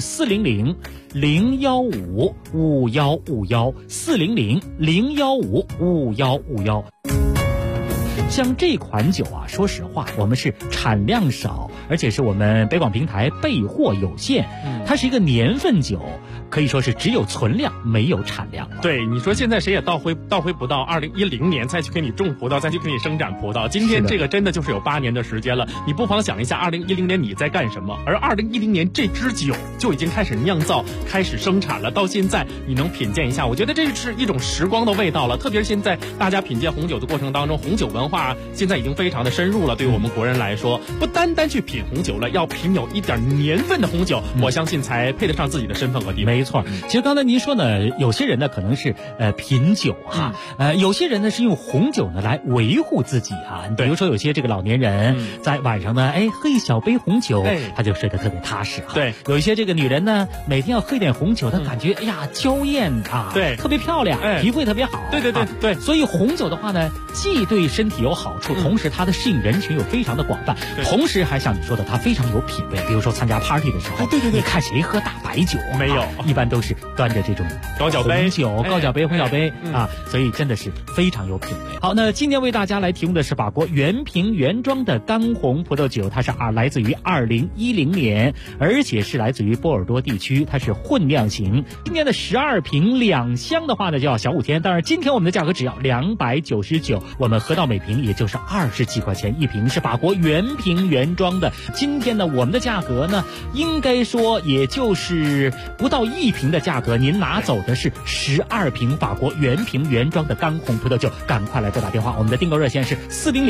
400-015-5151，400-015-5151。像这款酒说实话，我们是产量少，而且是我们北广平台备货有限，它是一个年份酒，可以说是只有存量没有产量了。 对，你说现在谁也倒回不到2010年再去给你种葡萄，再去给你生长葡萄，今天这个真的就是有8年的时间了。你不妨想一下2010年你在干什么，而2010年这支酒就已经开始酿造，开始生产了，到现在你能品鉴一下，我觉得这是一种时光的味道了。特别是现在大家品鉴红酒的过程当中，红酒文化化现在已经非常的深入了，对于我们国人来说，不单单去品红酒了，要品有一点年份的红酒，我相信才配得上自己的身份和地位。 没错，其实刚才您说呢，有些人呢可能是品酒哈，有些人呢是用红酒呢来维护自己哈。比如说有些这个老年人在晚上呢，喝一小杯红酒，他就睡得特别踏实哈。 对， 有一些这个女人呢，每天要喝一点红酒，她感觉娇艳啊， 对， 特别漂亮，皮肤也特别好。 对， 所以红酒的话呢，既对身体有好处，同时它的适应人群又非常的广泛，同时还像你说的，它非常有品味。比如说参加 party 的时候，你看谁喝大白酒？ 没有， 一般都是端着这种高脚杯、 高脚杯、红脚杯啊，所以真的是非常有品味。好，那今天为大家来提供的是法国原瓶原装的干红葡萄酒，它是来自于2010年，而且是来自于波尔多地区，它是混酿型。今年的12瓶2箱的话呢，就要小5天。当然，今天我们的价格只要299，我们喝到每瓶也就是20几块钱一瓶，是法国原瓶原装的。今天呢，我们的价格呢，应该说也就是不到1瓶的价格，您拿走的是12瓶法国原瓶原装的干红葡萄酒。赶快来拨打电话，我们的订购热线是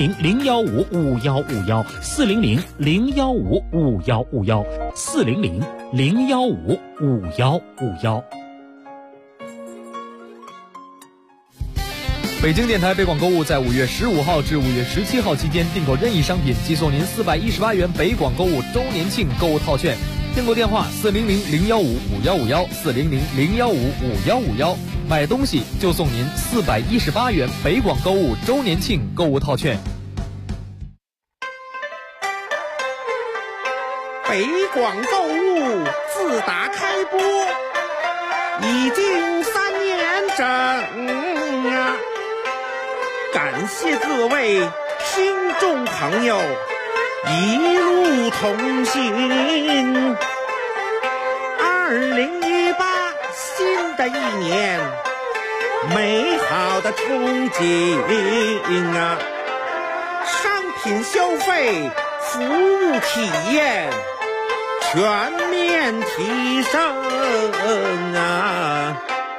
400-015-5151，400-015-5151。 北京电台北广购物在5月15号至5月17号期间订购任意商品，即送您418元北广购物周年庆购物套券。订购电话400-015-5151，400-015-5151。买东西就送您418元北广购物周年庆购物套券。 北广购物自打开播已经3年整啊！感谢各位听众朋友一路同行。2018新的一年，美好的憧憬啊！商品消费、服务体验全面提升啊！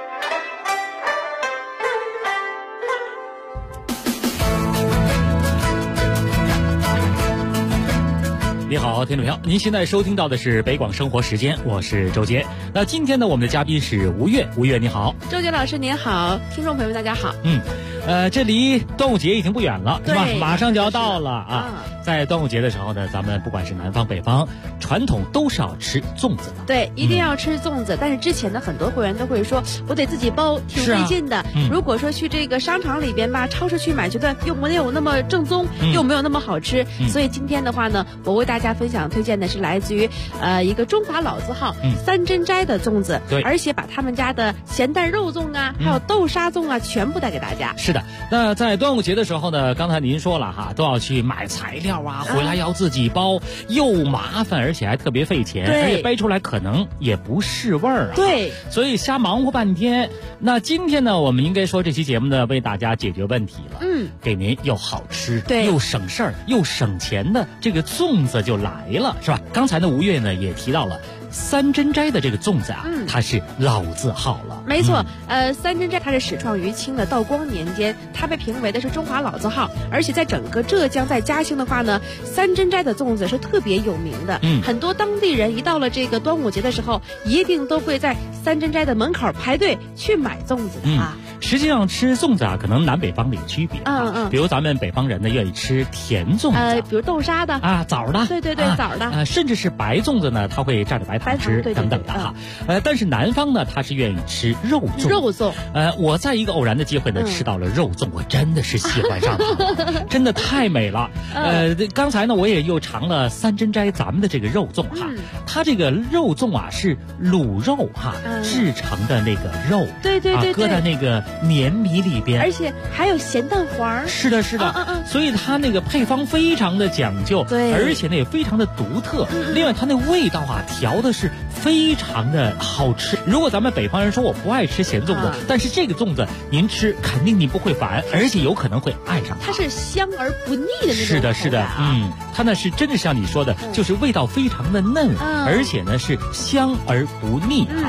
你好，听众朋友，您现在收听到的是北广生活时间，我是周杰。那今天呢，我们的嘉宾是吴越，吴越你好。 周杰老师您好，听众朋友们大家好。 这离端午节已经不远了，是吧？马上就要到了啊！在端午节的时候呢，咱们不管是南方北方，传统都是要吃粽子的。 对，一定要吃粽子。但是之前呢，很多会员都会说，我得自己包，挺费劲的。如果说去这个商场里边吧，超市去买，觉得又没有那么正宗，又没有那么好吃。所以今天的话呢，我为大家分享推荐的是来自于一个中华老字号三珍斋的粽子， 对， 而且把他们家的咸蛋肉粽啊，还有豆沙粽啊，全部带给大家。 是的，那在端午节的时候呢，刚才您说了哈，都要去买材料啊，回来要自己包，又麻烦，而且还特别费钱，而且掰出来可能也不是味儿啊。 对， 所以瞎忙活半天。那今天呢，我们应该说这期节目呢，为大家解决问题了。给您又好吃， 对， 又省事儿，又省钱的这个粽子就来了，是吧？刚才呢，吴越呢也提到了三珍斋的这个粽子啊，它是老字号了。 没错，三珍斋它是始创于清的道光年间，它被评为的是中华老字号，而且在整个浙江在嘉兴的话呢，三珍斋的粽子是特别有名的。很多当地人一到了这个端午节的时候，一定都会在三珍斋的门口排队去买粽子的啊。 实际上吃粽子啊，可能南北方有区别。比如咱们北方人呢，愿意吃甜粽子， 比如豆沙的啊，枣的， 对，枣的， 甚至是白粽子呢，他会蘸着白糖吃等等的哈。但是南方呢，他是愿意吃肉粽。 肉粽， 我在一个偶然的机会呢，吃到了肉粽，我真的是喜欢上了，真的太美了。刚才呢，我也又尝了三珍斋咱们的这个肉粽哈，它这个肉粽啊是卤肉哈制成的那个肉， 对， 搁在那个黏米里边， 而且还有咸蛋黄。 是的，所以它那个配方非常的讲究， 对， 而且呢也非常的独特。另外，它那味道啊调的是非常的好吃。如果咱们北方人说我不爱吃咸粽子，但是这个粽子您吃肯定你不会烦，而且有可能会爱上它。 它是香而不腻的那种。 是的，它呢是真的像你说的，就是味道非常的嫩，而且呢是香而不腻啊。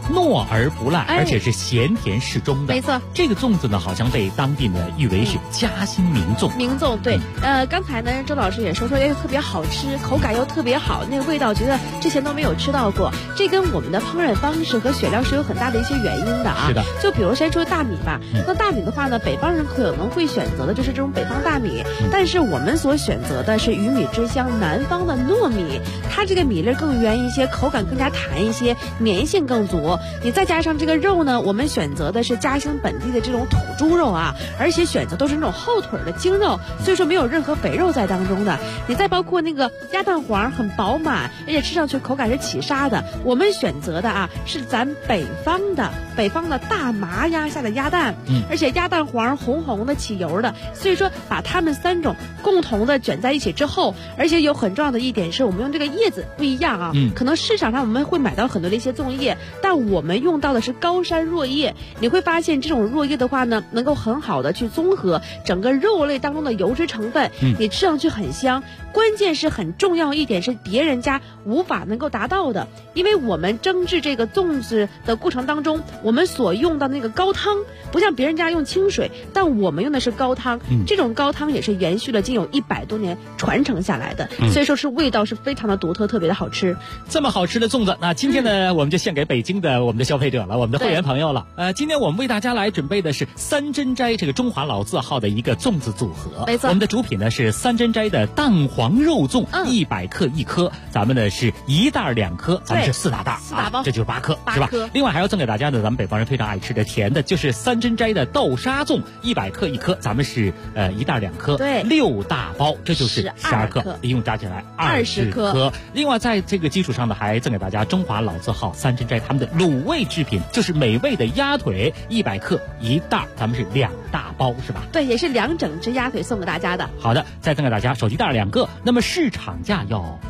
糯而不烂，而且是咸甜适中的。 没错， 这个粽子呢，好像被当地呢誉为是嘉兴名粽。 名粽，对，刚才呢周老师也说又特别好吃，口感又特别好，那个味道觉得之前都没有吃到过。这跟我们的烹饪方式和选料是有很大的一些原因的啊。 是的， 就比如先说大米吧，那大米的话呢，北方人可能会选择的就是这种北方大米，但是我们所选择的是鱼米之乡南方的糯米，它这个米粒更圆一些，口感更加弹一些，粘性更足。你再加上这个肉呢，我们选择的是嘉兴本地的这种土猪肉啊，而且选择都是那种后腿的精肉，所以说没有任何肥肉在当中的。你再包括那个鸭蛋黄很饱满，而且吃上去口感是起沙的。我们选择的啊是咱北方的大麻鸭下的鸭蛋，而且鸭蛋黄红红的起油的，所以说把它们3种共同的卷在一起之后，而且有很重要的一点是我们用这个叶子不一样啊，可能市场上我们会买到很多的一些粽叶，但我们用到的是高山若叶。你会发现这种若叶的话呢，能够很好的去综合整个肉类当中的油脂成分，你吃上去很香。关键是很重要一点是别人家无法能够达到的，因为我们蒸制这个粽子的过程当中，我们所用的那个高汤不像别人家用清水，但我们用的是高汤，这种高汤也是延续了仅有100多年传承下来的，所以说是味道是非常的独特，特别的好吃。 这么好吃的粽子，那今天呢，我们就献给北京的我们的消费者了，我们的会员朋友了。今天我们为大家来准备的是三珍斋这个中华老字号的一个粽子组合。 没错， 我们的主品呢是三珍斋的蛋黄肉粽，100克1颗，咱们呢是1袋2颗，咱们是4大袋 ，4大包， 这就是8颗，是吧？另外还要赠给大家的，咱们北方人非常爱吃的甜的，就是三珍斋的豆沙粽，100克1颗，咱们是1袋2颗， 对 ，6大包，这就是12克，一共加起来20颗。另外在这个基础上呢，还赠给大家中华老字号三珍斋他们的卤味制品，就是美味的鸭腿，100克1袋，咱们是2大包，是吧？ 对，也是2整只鸭腿送给大家的。 好的，再赠给大家手机袋2个，那么市场价要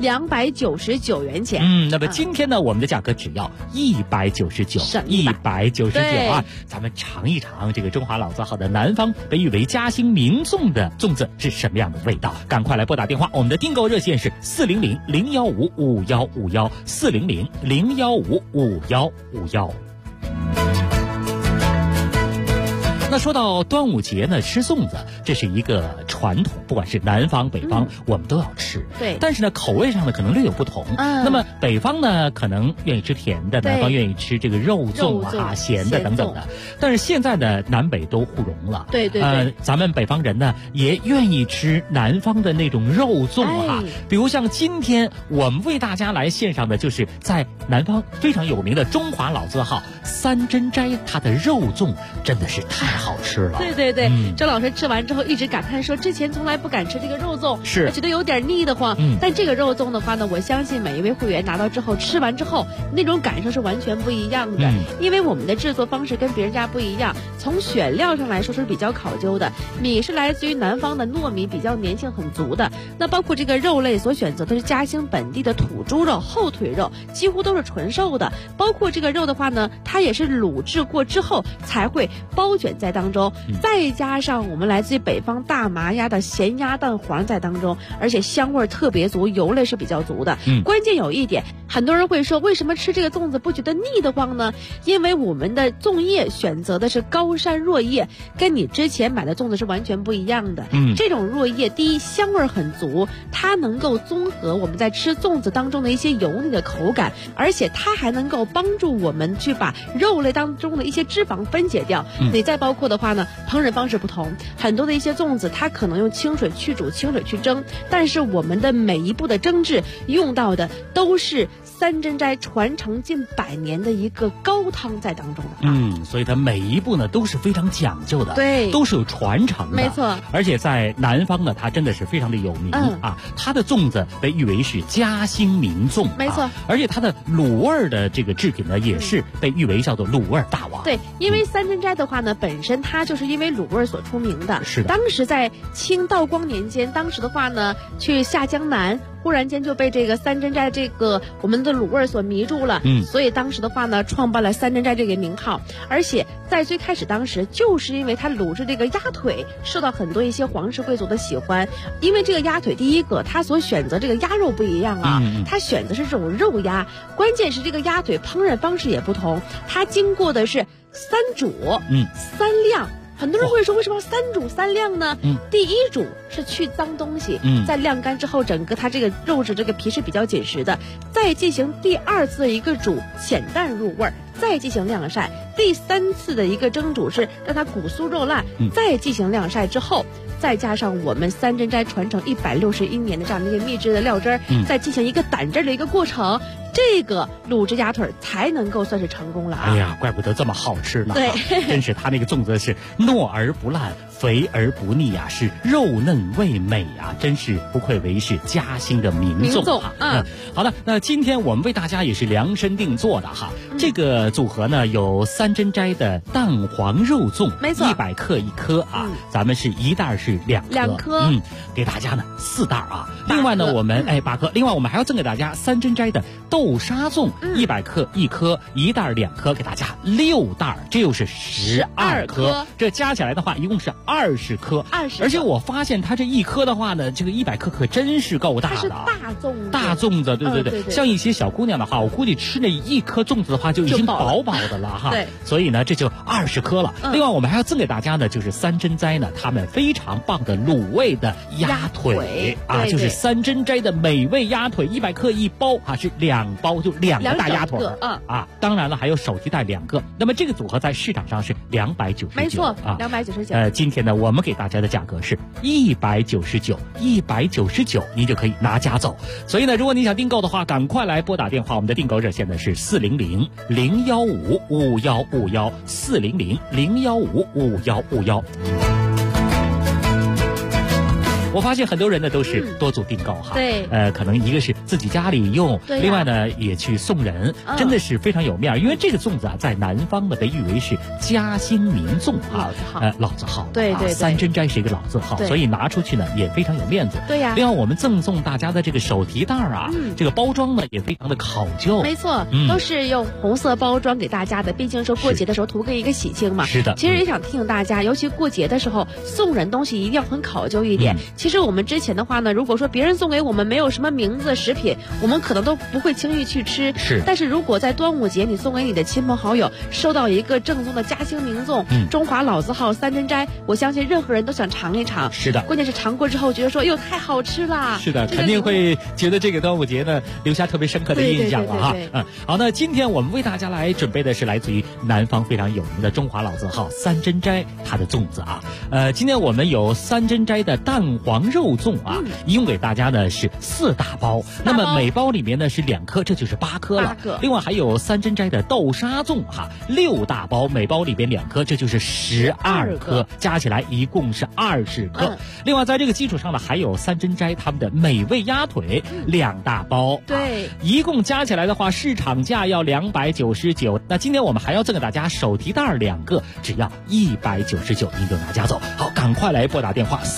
299元钱。 那么今天呢，我们的价格只要199，199啊！咱们尝一尝这个中华老字号的南方被誉为嘉兴名粽的粽子是什么样的味道？赶快来拨打电话，我们的订购热线是400-015-5151，400-015-5151。那说到端午节呢，吃粽子这是一个传统，不管是南方北方，我们都要吃。 对， 但是呢，口味上呢可能略有不同。那么北方呢可能愿意吃甜的，南方愿意吃这个肉粽啊、咸的等等的。但是现在呢，南北都互融了。 对。 咱们北方人呢也愿意吃南方的那种肉粽哈。比如像今天我们为大家来献上的，就是在南方非常有名的中华老字号三珍斋，它的肉粽真的是太好吃了。 对，周老师吃完之后一直感叹说，之前从来不敢吃这个肉粽， 是觉得有点腻得慌。但这个肉粽的话呢，我相信每一位会员拿到之后，吃完之后那种感受是完全不一样的。因为我们的制作方式跟别人家不一样，从选料上来说是比较考究的。米是来自于南方的糯米，比较粘性很足的。那包括这个肉类所选择的是嘉兴本地的土猪肉、后腿肉，几乎都是纯瘦的。包括这个肉的话呢，它也是卤制过之后才会包卷在当中，再加上我们来自于北方大麻鸭的咸鸭蛋黄在当中，而且香味特别足，油类是比较足的。关键有一点，很多人会说为什么吃这个粽子不觉得腻得慌呢？因为我们的粽叶选择的是高山若叶，跟你之前买的粽子是完全不一样的。这种若叶第一香味很足，它能够综合我们在吃粽子当中的一些油腻的口感，而且它还能够帮助我们去把肉类当中的一些脂肪分解掉。你再包括的话呢，烹饪方式不同，很多的一些粽子它可能用清水去煮、清水去蒸，但是我们的每一步的蒸制用到的都是三珍斋传承近100年的一个高汤在当中的。 所以它每一步呢都是非常讲究的， 对， 都是有传承的， 没错。 而且在南方呢，它真的是非常的有名啊，它的粽子被誉为是嘉兴名粽， 没错。 而且它的卤味的这个制品呢，也是被誉为叫做卤味大王。 对，因为三珍斋的话呢，本身它就是因为卤味所出名的。 是的。 当时在清道光年间，当时的话呢，去下江南忽然间就被这个三珍斋这个我们的卤味所迷住了，所以当时的话呢，创办了三珍斋这个名号。而且在最开始当时，就是因为它卤制这个鸭腿受到很多一些皇室贵族的喜欢，因为这个鸭腿第一个它所选择这个鸭肉不一样啊，它选的是这种肉鸭，关键是这个鸭腿烹饪方式也不同，它经过的是三煮三晾。很多人会说，为什么要三煮三晾呢？第一煮是去脏东西，在晾干之后，整个它这个肉质这个皮是比较紧实的，再进行第二次的一个煮，浅淡入味儿，再进行晾晒，第三次的一个蒸煮是让它骨酥肉烂，再进行晾晒之后，再加上我们三珍斋传承161年的这样的一个秘制的料汁儿，再进行一个胆汁的一个过程，这个卤制鸭腿才能够算是成功了啊！ 哎呀，怪不得这么好吃呢！ 对， 真是它那个粽子是糯而不烂，肥而不腻啊，是肉嫩味美啊，真是不愧为是嘉兴的名粽啊！好的，那今天我们为大家也是量身定做的哈。这个组合呢有三珍斋的蛋黄肉粽， 没错 ，100克1颗啊，咱们是一袋是2颗，给大家呢4袋啊。另外呢，我们8颗，另外我们还要赠给大家三珍斋的豆沙粽，100克1颗，一袋2颗，给大家6袋，这又是12颗，这加起来的话一共是20颗。而且我发现它这一颗的话呢，这个100克可真是够大的，它是大粽子，对，像一些小姑娘的话，我估计吃那一颗粽子的话就已经饱饱的了哈。 对， 所以呢这就20颗了。另外我们还要赠给大家呢，就是三珍斋呢他们非常棒的卤味的鸭腿啊，就是三珍斋的美味鸭腿，100克1包啊，是2包，就2个大鸭腿啊。当然了，还有手提袋2个。那么这个组合在市场上是299， 没错啊，299。 今天呢，我们给大家的价格是199，您就可以拿家走。所以呢，如果你想订购的话，赶快来拨打电话，我们的订购热线呢是400-015-5151，400-015-5151。我发现很多人呢都是多组订购哈， 对， 可能一个是自己家里用，另外呢也去送人，真的是非常有面儿。因为这个粽子啊，在南方呢被誉为是嘉兴民粽啊，老字号， 对， 三珍斋是一个老字号，所以拿出去呢也非常有面子。 对呀， 另外我们赠送大家的这个手提袋啊，这个包装呢也非常的考究， 没错，都是用红色包装给大家的，毕竟说过节的时候图个一个喜庆嘛。 是的， 其实也想提醒大家，尤其过节的时候送人东西一定要很考究一点。其实我们之前的话呢，如果说别人送给我们没有什么名字食品，我们可能都不会轻易去吃。 是， 但是如果在端午节你送给你的亲朋好友，收到一个正宗的嘉兴名粽，中华老字号三珍斋，我相信任何人都想尝一尝。 是的， 关键是尝过之后觉得说，哟，太好吃啦。 是的，肯定会觉得这个端午节呢留下特别深刻的印象了哈。好，那今天我们为大家来准备的是来自于南方非常有名的中华老字号三珍斋它的粽子啊。今天我们有三珍斋的蛋黄肉粽啊，一共给大家呢是4大包，那么每包里面呢是2颗，这就是8颗了。另外还有三珍斋的豆沙粽哈，6大包，每包里边2颗，这就是12颗，加起来一共是20颗。另外在这个基础上呢，还有三珍斋他们的美味鸭腿2大包， 对， 一共加起来的话，市场价要299。那今天我们还要赠给大家手提袋2个，只要199，您就拿家走。好，赶快来拨打电话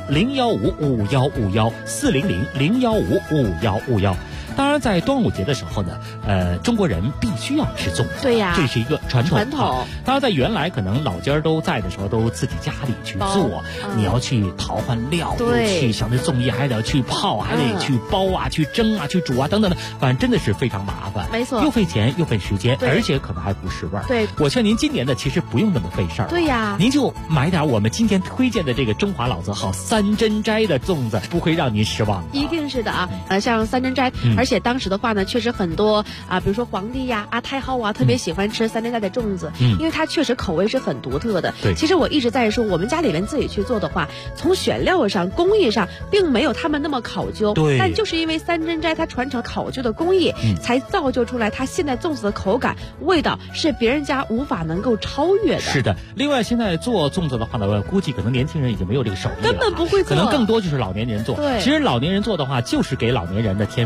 400-015-5151，400-015-5151。当然，在端午节的时候呢，中国人必须要吃粽子， 对呀， 这是一个传统。当然，在原来可能老家都在的时候，都自己家里去做，你要去淘换料，又去想那粽叶还得去泡，还得去包啊，去蒸啊，去煮啊，等等的，反正真的是非常麻烦， 没错， 又费钱又费时间，而且可能还不是味儿。 对， 我劝您今年呢，其实不用那么费事儿， 对呀， 您就买点我们今天推荐的这个中华老字号三珍斋的粽子，不会让您失望的。 一定是的啊，像三珍斋，而且当时的话呢，确实很多啊，比如说皇帝呀、太后啊，特别喜欢吃三珍斋的粽子，因为它确实口味是很独特的。 对， 其实我一直在说，我们家里面自己去做的话，从选料上、工艺上，并没有他们那么考究。 对， 但就是因为三珍斋它传承考究的工艺，才造就出来它现在粽子的口感、味道是别人家无法能够超越的。 是的，另外现在做粽子的话呢，我估计可能年轻人已经没有这个手艺了， 根本不会做， 可能更多就是老年人做。 对， 其实老年人做的话，就是给老年人的添负担。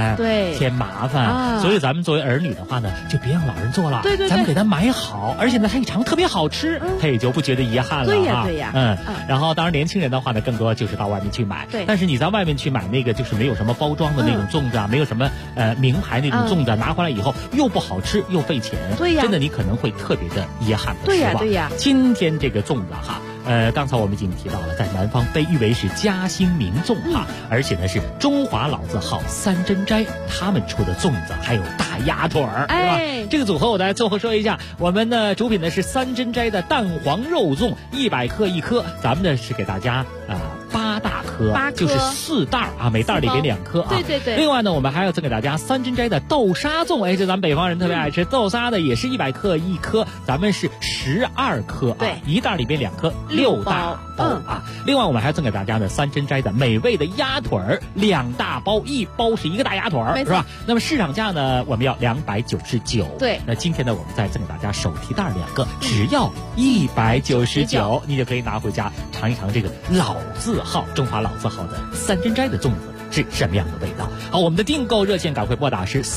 烦， 对， 添麻烦。所以咱们作为儿女的话呢，就别让老人做了， 对， 咱们给他买好，而且呢他一尝特别好吃，他也就不觉得遗憾了。 对呀， 然后当然年轻人的话呢，更多就是到外面去买。 对， 但是你在外面去买那个就是没有什么包装的那种粽子啊，没有什么名牌那种粽子，拿回来以后又不好吃又费钱， 对呀， 真的你可能会特别的遗憾和失望。 对呀。 今天这个粽子哈。刚才我们已经提到了，在南方被誉为是嘉兴名粽而且呢是中华老字号三珍斋他们出的粽子，还有大鸭腿儿，是吧？这个组合我来最后说一下，我们的主品呢是三珍斋的蛋黄肉粽，100克一颗，咱们呢是给大家8大颗，就是4袋啊，每袋里边2颗啊。 对。 另外呢，我们还要赠给大家三珍斋的豆沙粽，这咱们北方人特别爱吃豆沙的，也是100克一颗，咱们是12颗啊，一袋里边2颗。6大包啊！另外我们还赠给大家的三珍斋的美味的鸭腿儿2大包，一包是1个大鸭腿儿，是吧？那么市场价呢，我们要299。 对。 那今天呢，我们再赠给大家手提袋2个，只要199，你就可以拿回家尝一尝这个中华老字号的三珍斋的粽子是什么样的味道。好，我们的订购热线赶快拨打是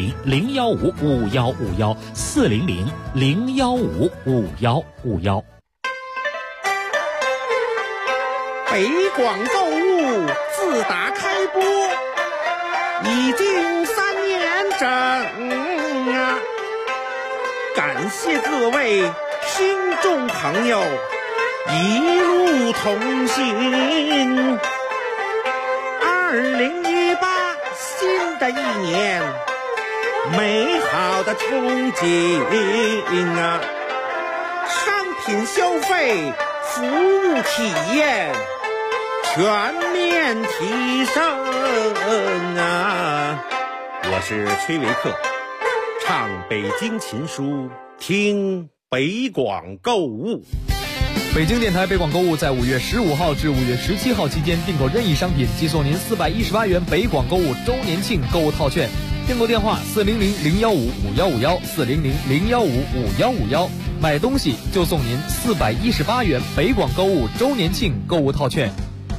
400-015-5151，400-015-5151。 北广购物自打开播已经3年整感谢各位听众朋友一路同行。2018新的一年，美好的憧憬商品消费，服务体验全面提升我是崔维克，唱北京琴书，听北广购物。 北京电台北广购物在5月15号至5月17号期间订购任意商品，即送您418元北广购物周年庆购物套券。订购电话400-015-5151，400-015-5151，买东西就送您418元北广购物周年庆购物套券。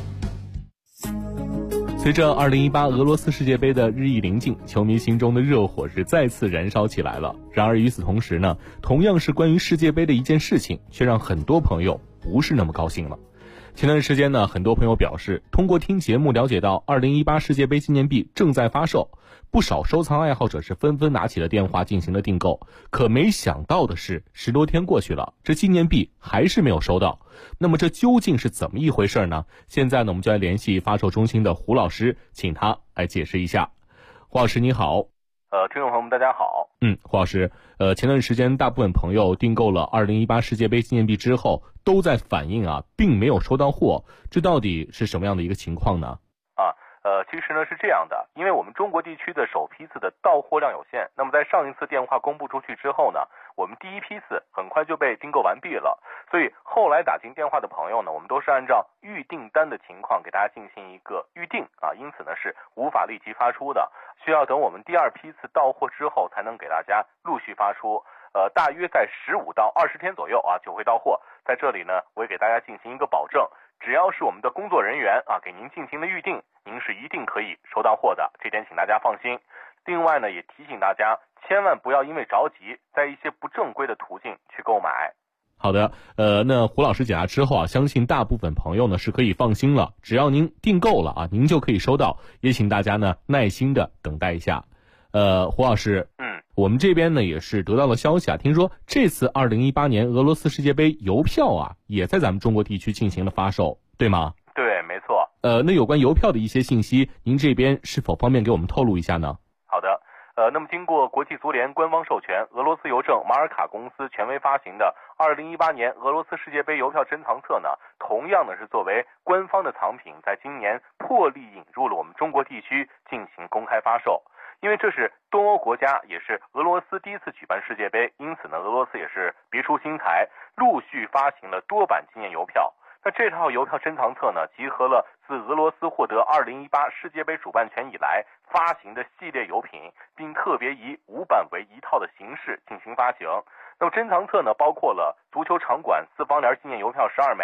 随着2018俄罗斯世界杯的日益临近，球迷心中的热火是再次燃烧起来了。然而与此同时呢，同样是关于世界杯的一件事情，却让很多朋友不是那么高兴了。前段时间呢，很多朋友表示通过听节目了解到2018世界杯纪念币正在发售，不少收藏爱好者是纷纷拿起了电话进行了订购。可没想到的是，10多天过去了，这纪念币还是没有收到。那么这究竟是怎么一回事呢？现在呢，我们就来联系发售中心的胡老师，请他来解释一下。胡老师你好。 听众朋友们大家好。 胡老师，前段时间大部分朋友订购了2018世界杯纪念币之后，都在反映并没有收到货，这到底是什么样的一个情况呢？ 其实呢是这样的，因为我们中国地区的首批次的到货量有限，那么在上一次电话公布出去之后呢，我们第一批次很快就被订购完毕了，所以后来打进电话的朋友呢，我们都是按照预订单的情况给大家进行一个预定因此呢是无法立即发出的，需要等我们第2批次到货之后才能给大家陆续发出。大约在15到20天左右就会到货。在这里呢，我也给大家进行一个保证，只要是我们的工作人员给您进行的预定，您是一定可以收到货的，这点请大家放心。另外呢，也提醒大家千万不要因为着急，在一些不正规的途径去购买。 好的，那胡老师解答之后相信大部分朋友呢是可以放心了，只要您订购了您就可以收到，也请大家呢耐心的等待一下。胡老师，我们这边呢也是得到了消息听说这次2018年俄罗斯世界杯邮票也在咱们中国地区进行了发售，对吗？ 对，没错。 那有关邮票的一些信息，您这边是否方便给我们透露一下呢？ 好的，那么经过国际足联官方授权，俄罗斯邮政马尔卡公司权威发行的2018年俄罗斯世界杯邮票珍藏册呢，同样呢是作为官方的藏品，在今年破例引入了我们中国地区进行公开发售。因为这是东欧国家，也是俄罗斯第一次举办世界杯，因此呢，俄罗斯也是别出心裁，陆续发行了多版纪念邮票。那这套邮票珍藏册呢，集合了自俄罗斯获得2018世界杯主办权以来发行的系列邮品，并特别以5版为1套的形式进行发行。那么珍藏册呢，包括了足球场馆4方联纪念邮票12枚，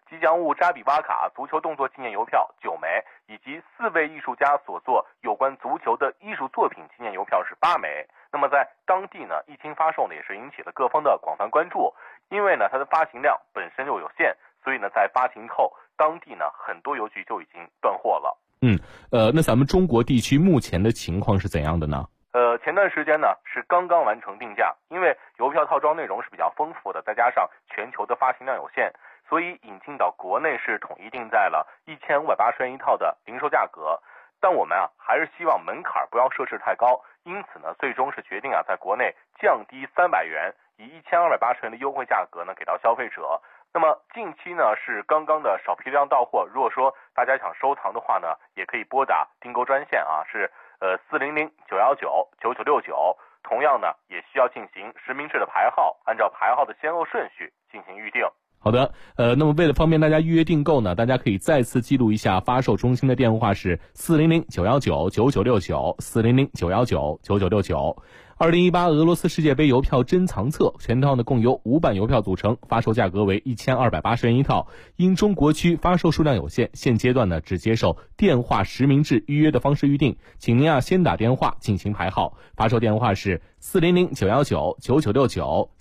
吉祥物扎比瓦卡足球动作纪念邮票9枚，以及4位艺术家所作有关足球的艺术作品纪念邮票是8枚。那么在当地呢，一经发售呢，也是引起了各方的广泛关注。因为呢，它的发行量本身就有限，所以呢，在发行后，当地呢很多邮局就已经断货了。 那咱们中国地区目前的情况是怎样的呢？ 前段时间呢是刚刚完成定价，因为邮票套装内容是比较丰富的，再加上全球的发行量有限，所以引进到国内是统一定在了1580元一套的零售价格。但我们还是希望门槛不要设置太高，因此呢，最终是决定在国内降低300元，以1280元的优惠价格呢给到消费者。那么近期呢是刚刚的少批量到货，如果说大家想收藏的话呢，也可以拨打订购专线是400-919-9969，同样呢也需要进行实名制的排号，按照排号的先后顺序进行预定。 好的，那么为了方便大家预约订购呢，大家可以再次记录一下发售中心的电话是400-919-9969 400-919-9969。2018俄罗斯世界杯邮票珍藏册全套呢共由5版邮票组成，发售价格为1280元一套。因中国区发售数量有限，现阶段呢只接受电话实名制预约的方式预定，请您先打电话进行排号。发售电话是400-919-9969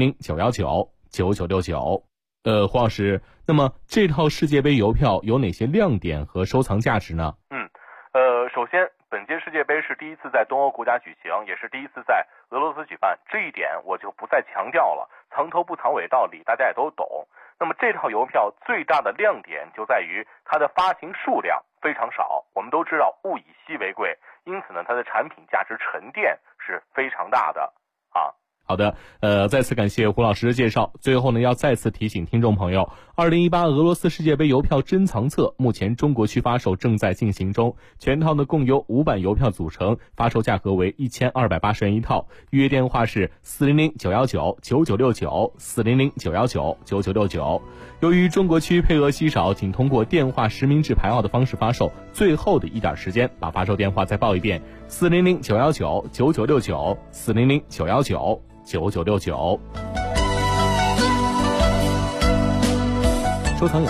400-919-9969。黄老师，那么这套世界杯邮票有哪些亮点和收藏价值呢？ 首先本届世界杯是第一次在东欧国家举行，也是第一次在俄罗斯举办，这一点我就不再强调了，藏头不藏尾道理大家也都懂。那么这套邮票最大的亮点就在于它的发行数量非常少，我们都知道物以稀为贵，因此呢它的产品价值沉淀是非常大的好的，再次感谢胡老师的介绍。最后呢，要再次提醒听众朋友，2018俄罗斯世界杯邮票珍藏册目前中国区发售正在进行中，全套呢共由5版邮票组成，发售价格为1280元一套。预约电话是400-919-9969 400-919-9969。由于中国区配额稀少，仅通过电话实名制排号的方式发售，最后的一点时间，把发售电话再报一遍：400-919-9969 400-919-9969。收藏有